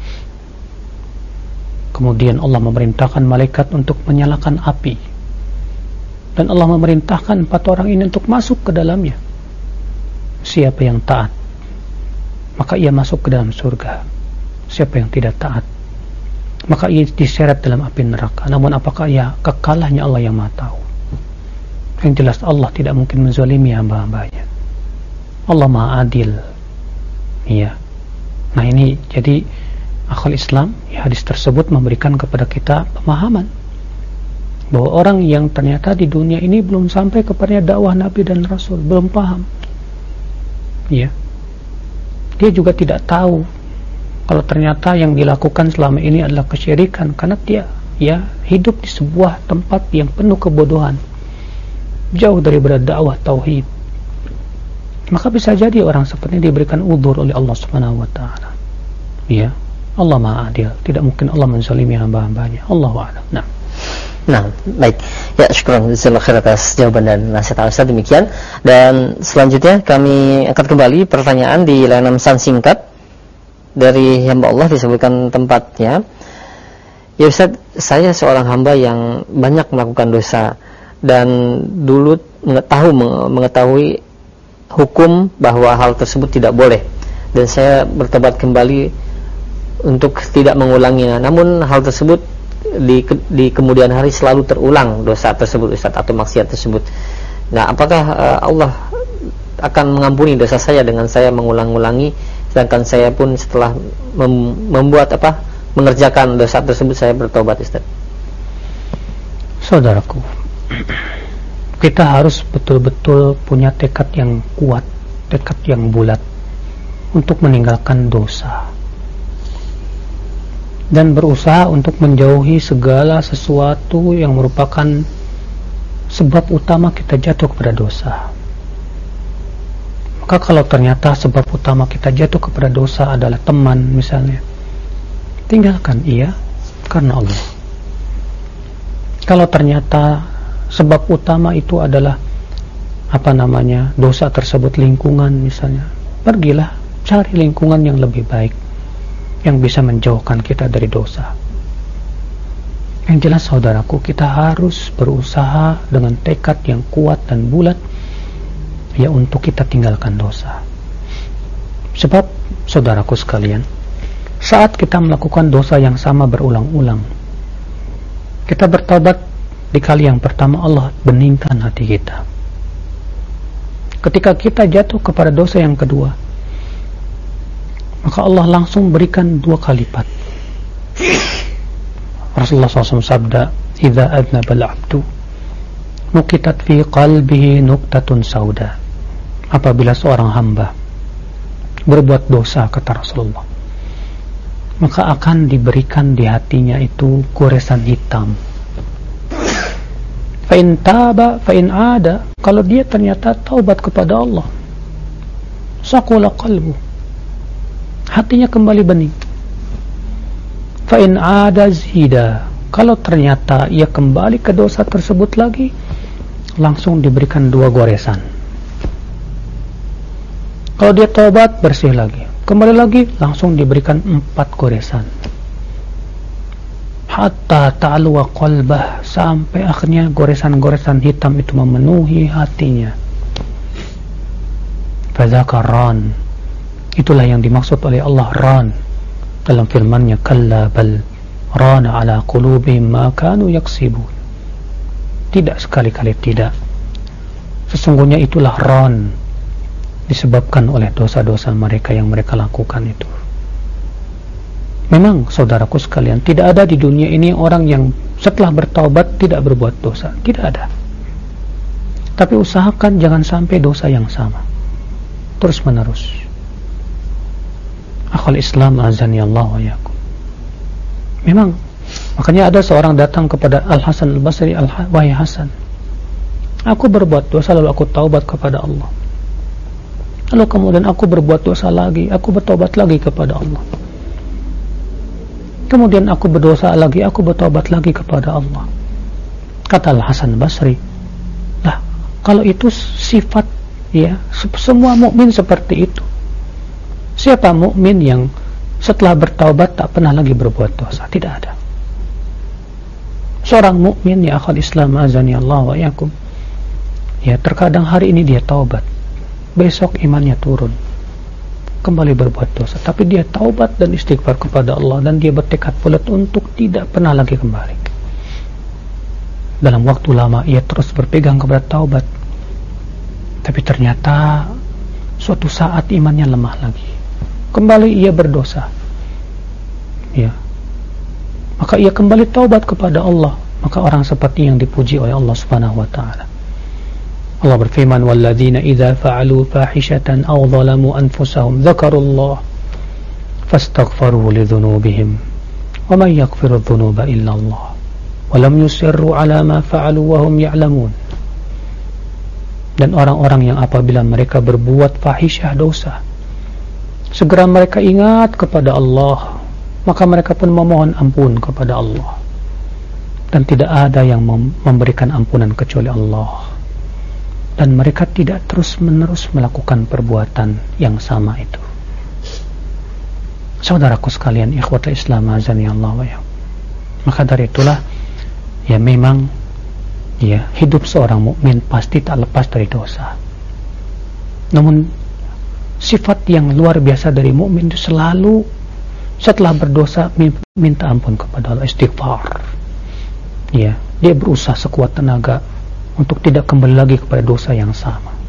Kemudian Allah memerintahkan malaikat untuk menyalakan api, dan Allah memerintahkan empat orang ini untuk masuk ke dalamnya. Siapa yang taat, maka ia masuk ke dalam surga. Siapa yang tidak taat, maka ia diseret dalam api neraka. Namun apakah ia kekal, hanya Allah yang maha tahu. Yang jelas Allah tidak mungkin menzalimi hamba-hambanya. Allah maha adil. Iya. Nah ini jadi akal Islam, ya, hadis tersebut memberikan kepada kita pemahaman bahwa orang yang ternyata di dunia ini belum sampai kepada dakwah Nabi dan Rasul, belum paham, ya, dia juga tidak tahu kalau ternyata yang dilakukan selama ini adalah kesyirikan, karena dia ya hidup di sebuah tempat yang penuh kebodohan, jauh daripada dakwah tauhid. Maka bisa jadi orang seperti ini diberikan udzur oleh Allah Subhanahu wa taala. Ya, Allah Maha Adil, tidak mungkin Allah menzalimi hamba-hambanya. Allahu a'lam. Nah. Nah, baik. Ya, syukran jazakallahu khair atas jawaban dan nasihat Ustaz, demikian. Dan selanjutnya kami angkat kembali pertanyaan di layanan pesan singkat dari hamba Allah, disebutkan tempatnya. Ya Ustaz, saya seorang hamba yang banyak melakukan dosa dan dulu mengetahui mengetahui hukum bahwa hal tersebut tidak boleh, dan saya bertobat kembali untuk tidak mengulanginya. Namun hal tersebut di, di kemudian hari selalu terulang, dosa tersebut Ustaz, atau maksiat tersebut. Nah, apakah uh, Allah akan mengampuni dosa saya dengan saya mengulang-ulangi, sedangkan saya pun setelah mem- membuat apa mengerjakan dosa tersebut saya bertobat, Ustaz. Saudaraku, kita harus betul-betul punya tekad yang kuat, tekad yang bulat untuk meninggalkan dosa dan berusaha untuk menjauhi segala sesuatu yang merupakan sebab utama kita jatuh kepada dosa. Maka kalau ternyata sebab utama kita jatuh kepada dosa adalah teman misalnya, tinggalkan ia karena Allah. Kalau ternyata sebab utama itu adalah apa namanya dosa tersebut lingkungan misalnya, pergilah cari lingkungan yang lebih baik yang bisa menjauhkan kita dari dosa. Yang jelas saudaraku, kita harus berusaha dengan tekad yang kuat dan bulat ya untuk kita tinggalkan dosa. Sebab saudaraku sekalian, saat kita melakukan dosa yang sama berulang-ulang, kita bertobat di kali yang pertama, Allah beningkan hati kita. Ketika kita jatuh kepada dosa yang kedua, maka Allah langsung berikan dua kali lipat. Rasulullah shallallahu alaihi wasallam sabda, "Idza adnaba al-'abdu nuqitat fi qalbihi nuqtatun sauda." Apabila seorang hamba berbuat dosa, kata Rasulullah, maka akan diberikan di hatinya itu goresan hitam. Fa in taba fa in ada, kalau dia ternyata taubat kepada Allah, saqula qalbu, hatinya kembali bening. Fa in ada zida, kalau ternyata ia kembali ke dosa tersebut lagi, langsung diberikan dua goresan. Kalau dia taubat, bersih lagi, kembali lagi, langsung diberikan empat goresan. Hatta ta'alwa qalbah, sampai akhirnya goresan-goresan hitam itu memenuhi hatinya. Fadzaka ran, itulah yang dimaksud oleh Allah, ran, dalam firman-Nya, kalla bal rana ala qulubihim ma kanu yaksibun. Tidak, sekali-kali tidak, sesungguhnya itulah ran, disebabkan oleh dosa-dosa mereka yang mereka lakukan itu. Memang saudaraku sekalian, tidak ada di dunia ini orang yang setelah bertaubat tidak berbuat dosa, tidak ada. Tapi usahakan jangan sampai dosa yang sama terus menerus. Akhul Islam azani Allah wa yakum. Memang makanya ada seorang datang kepada Al Hasan Al Basri, Al wahai Hasan, aku berbuat dosa lalu aku taubat kepada Allah. Lalu kemudian aku berbuat dosa lagi, aku bertobat lagi kepada Allah. Kemudian aku berdosa lagi, aku bertobat lagi kepada Allah. Kata Al Hasan Basri, lah kalau itu sifat ya semua mukmin seperti itu. Siapa mukmin yang setelah bertaubat tak pernah lagi berbuat dosa? Tidak ada. Seorang mukmin ya akhul Islam azani Allah wa yakum, ya terkadang hari ini dia taubat, besok imannya turun, kembali berbuat dosa, tapi dia taubat dan istighfar kepada Allah, dan dia bertekad bulat untuk tidak pernah lagi kembali. Dalam waktu lama ia terus berpegang kepada taubat, tapi ternyata suatu saat imannya lemah lagi, kembali ia berdosa, ya, maka ia kembali taubat kepada Allah. Maka orang seperti yang dipuji oleh Allah Subhanahu wa taala. Allah berfirman, walladzina idza fa'alu fahishatan aw zalamu anfusahum dzakarullah fastaghfaru lidzunubihim wa man yaghfiru dzunuba illa Allah wa lam yusirru ala ma fa'alu wa hum ya'lamun. Dan orang-orang yang apabila mereka berbuat fahisyah, dosa, segera mereka ingat kepada Allah, maka mereka pun memohon ampun kepada Allah, dan tidak ada yang memberikan ampunan kecuali Allah. Dan mereka tidak terus-menerus melakukan perbuatan yang sama itu. Saudaraku sekalian, ikhwatul Islam azani Allah wa ya. Maka dari itulah ya memang ya hidup seorang mukmin pasti tak lepas dari dosa. Namun sifat yang luar biasa dari mukmin itu selalu setelah berdosa minta ampun kepada Allah, istighfar. Ya, dia berusaha sekuat tenaga untuk tidak kembali lagi kepada dosa yang sama.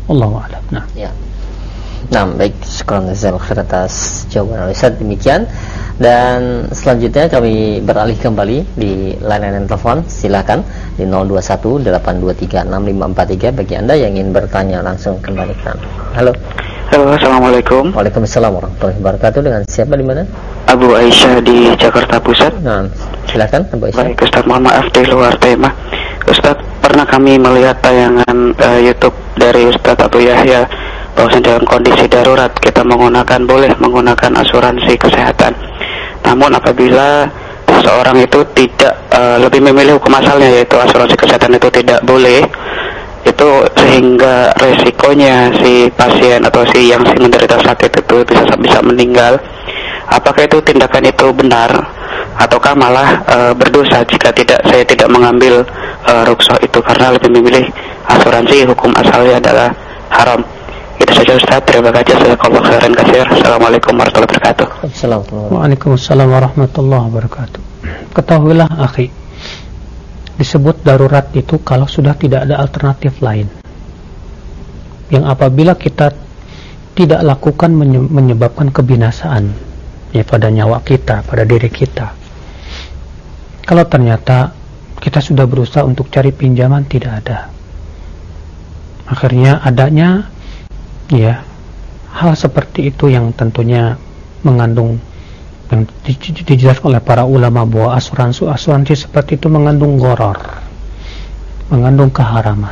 Wallahu a'lam. Nah. Ya. Nah, baik, syukran jazakallahu khair atas jawaban Ustaz. Demikian, dan selanjutnya kami beralih kembali di layanan telepon. Silakan di nol dua satu delapan dua tiga enam lima empat tiga bagi Anda yang ingin bertanya langsung kembali ke kami. Halo. Halo, assalamualaikum. Waalaikumsalam warahmatullahi wabarakatuh. Dengan siapa, di mana? Abu Aisyah di Jakarta Pusat. Nah, silakan Abu Aisyah. Baik, Ustaz, mohon maaf di luar tema. Ustaz, pernah kami melihat tayangan uh, YouTube dari Ustaz Abu Yahya bahwa dalam kondisi darurat kita menggunakan boleh menggunakan asuransi kesehatan. Namun apabila seseorang itu tidak uh, lebih memilih hukum asalnya, yaitu asuransi kesehatan itu tidak boleh, itu sehingga resikonya si pasien atau si yang si menderita sakit itu bisa bisa meninggal. Apakah itu tindakan itu benar ataukah malah uh, berdosa jika tidak saya tidak mengambil uh, rukhsah itu karena lebih memilih asuransi hukum asalnya adalah haram? Itu saja Ustaz, terima kasih. Jazakallahu khairan katsir. Assalamualaikum warahmatullahi wabarakatuh. Waalaikumsalam warahmatullahi wabarakatuh. Ketahuilah akhi, disebut darurat itu kalau sudah tidak ada alternatif lain, yang apabila kita tidak lakukan menyebabkan kebinasaan ya pada nyawa kita, pada diri kita. Kalau ternyata kita sudah berusaha untuk cari pinjaman tidak ada, akhirnya adanya ya hal seperti itu yang tentunya mengandung, yang dijelaskan oleh para ulama bahwa asuransi asuransi seperti itu mengandung gharar, mengandung keharaman.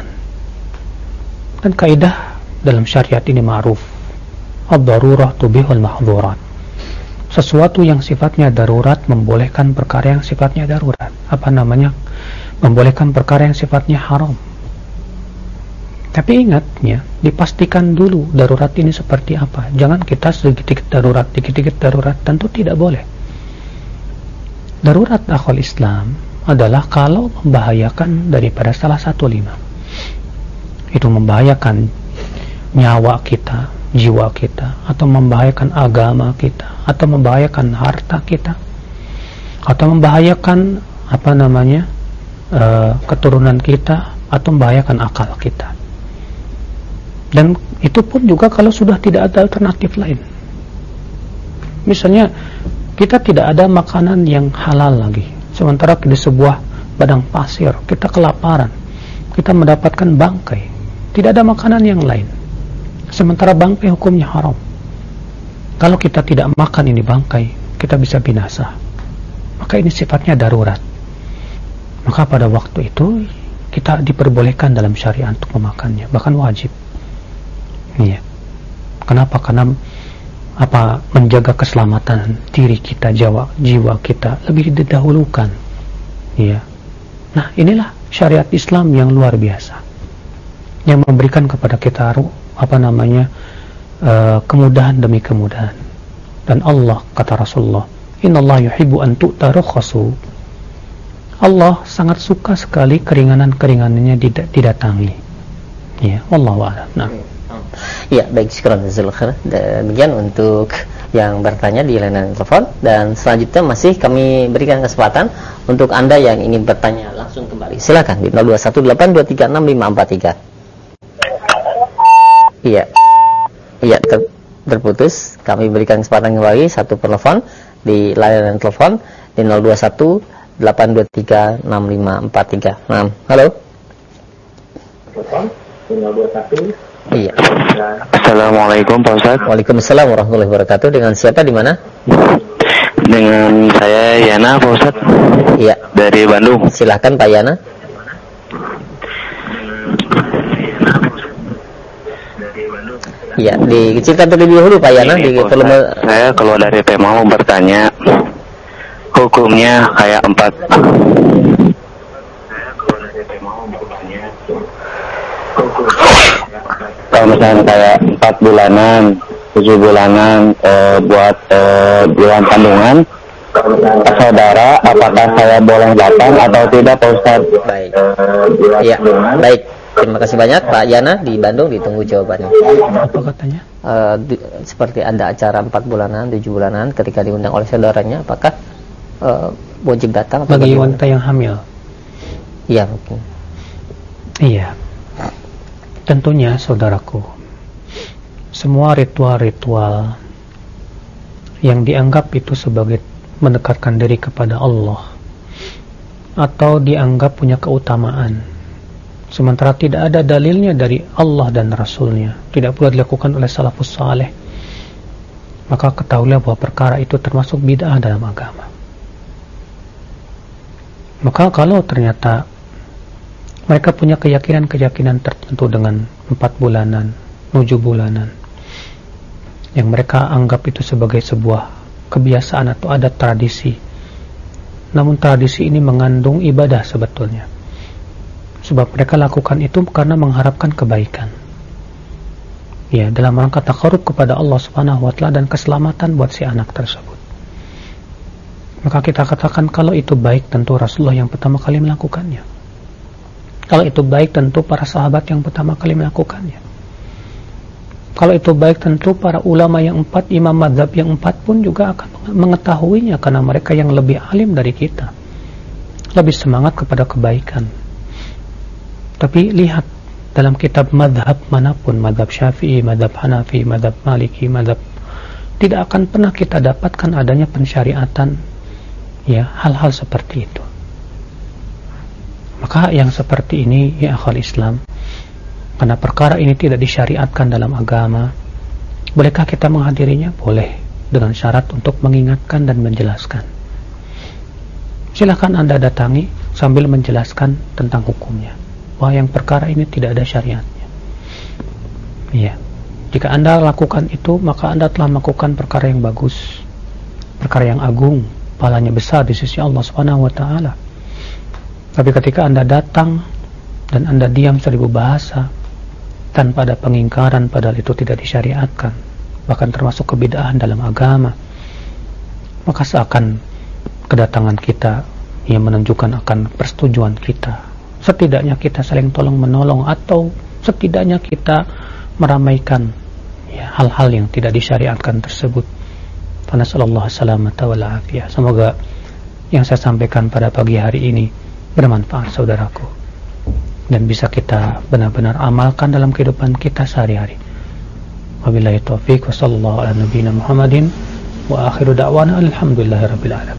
Dan kaidah dalam syariat ini ma'ruf, ad-darurah tubihul mahdhurat. Sesuatu yang sifatnya darurat membolehkan perkara yang sifatnya darurat. Apa namanya? Membolehkan perkara yang sifatnya haram. Tapi ingat ya, dipastikan dulu darurat ini seperti apa. Jangan kita sedikit-sedikit darurat, dikit-dikit darurat, tentu tidak boleh. Darurat akhwal Islam adalah kalau membahayakan daripada salah satu lima. Itu membahayakan nyawa kita, jiwa kita, atau membahayakan agama kita, atau membahayakan harta kita, atau membahayakan apa namanya uh, keturunan kita, atau membahayakan akal kita. Dan itu pun juga kalau sudah tidak ada alternatif lain. Misalnya kita tidak ada makanan yang halal lagi, sementara di sebuah padang pasir kita kelaparan, kita mendapatkan bangkai, tidak ada makanan yang lain, sementara bangkai hukumnya haram. Kalau kita tidak makan ini bangkai, kita bisa binasa. Maka ini sifatnya darurat. Maka pada waktu itu kita diperbolehkan dalam syariat untuk memakannya, bahkan wajib. Iya. Kenapa? Karena apa? Menjaga keselamatan diri kita, jiwa, jiwa kita lebih didahulukan. Iya. Nah, inilah syariat Islam yang luar biasa, yang memberikan kepada kita apa namanya uh, kemudahan demi kemudahan. Dan Allah, kata Rasulullah, Innallaha yuhibbu an tu'ta rukhasu. Allah sangat suka sekali keringanan-keringanannya didatangi. Ya, wallahu a'lam. Nah. Ya, baik, syukran jazakallahu khair. Demikian untuk yang bertanya di layanan telepon, dan selanjutnya masih kami berikan kesempatan untuk Anda yang ingin bertanya langsung kembali. Silakan di nol dua satu delapan dua tiga enam lima empat tiga. Iya. Iya, ter terputus. Kami berikan kesempatan kembali satu penelpon di layanan telepon di nol dua satu delapan dua tiga enam lima empat tiga. Nah, halo. Telepon nol dua satu. Iya. Assalamualaikum Pak Ustaz. Waalaikumsalam warahmatullahi wabarakatuh. Dengan siapa, di mana? Dengan saya Yana Pak Ustaz. Iya. Dari Bandung. Silakan Pak Yana. Iya, diceritakan terlebih dahulu Pak Yana. Di volume... Saya kalau dari tema mau bertanya hukumnya kayak empat. Kalau misalnya kayak empat bulanan, tujuh bulanan eh, buat eh, bulan kandungan saudara, apakah saya boleh datang atau tidak Pak Ustaz? Baik. Iya, baik. Terima kasih banyak Pak Yana di Bandung, ditunggu jawabannya. Apa katanya? Uh, di, seperti ada acara empat bulanan, tujuh bulanan, ketika diundang oleh saudaranya, apakah uh, wajib datang? Atau bagi wanita yang hamil? Iya, mungkin. Iya. Tentunya saudaraku, semua ritual-ritual yang dianggap itu sebagai mendekatkan diri kepada Allah atau dianggap punya keutamaan, sementara tidak ada dalilnya dari Allah dan Rasulnya, tidak pula dilakukan oleh salafus saleh, maka ketahuilah bahwa perkara itu termasuk bid'ah dalam agama. Maka kalau ternyata mereka punya keyakinan-keyakinan tertentu dengan empat bulanan, tujuh bulanan, yang mereka anggap itu sebagai sebuah kebiasaan atau adat tradisi, namun tradisi ini mengandung ibadah sebetulnya, sebab mereka lakukan itu karena mengharapkan kebaikan, ya, dalam rangka taqarrub kepada Allah Subhanahu wa taala dan keselamatan buat si anak tersebut. Maka kita katakan kalau itu baik, tentu Rasulullah yang pertama kali melakukannya. Kalau itu baik, tentu para sahabat yang pertama kali melakukannya. Kalau itu baik, tentu para ulama yang empat, imam mazhab yang empat pun juga akan mengetahuinya, karena mereka yang lebih alim dari kita, lebih semangat kepada kebaikan. Tapi lihat dalam kitab mazhab manapun, mazhab Syafi'i, mazhab Hanafi, mazhab Maliki, mazhab, tidak akan pernah kita dapatkan adanya pensyariatan, ya, hal-hal seperti itu. Maka yang seperti ini, ya akhwal Islam, karena perkara ini tidak disyariatkan dalam agama, bolehkah kita menghadirinya? Boleh, dengan syarat untuk mengingatkan dan menjelaskan. Silakan Anda datangi sambil menjelaskan tentang hukumnya, bahwa yang perkara ini tidak ada syariatnya. Iya, jika Anda lakukan itu, maka Anda telah melakukan perkara yang bagus, perkara yang agung, pahalanya besar di sisi Allah Subhanahu wa taala. Tapi ketika Anda datang dan Anda diam seribu bahasa tanpa ada pengingkaran, padahal itu tidak disyariatkan, bahkan termasuk kebid'ahan dalam agama, maka seakan kedatangan kita yang menunjukkan akan persetujuan kita. Setidaknya kita saling tolong menolong, atau setidaknya kita meramaikan, ya, hal-hal yang tidak disyariatkan tersebut. Nasallallahu salamata wal afiyah. Semoga yang saya sampaikan pada pagi hari ini bermanfaat saudaraku, dan bisa kita benar-benar amalkan dalam kehidupan kita sehari-hari. Wabillahi taufiq wa sallallahu ala nabiyina Muhammadin wa akhiru da'wana alhamdulillahi rabbil alamin.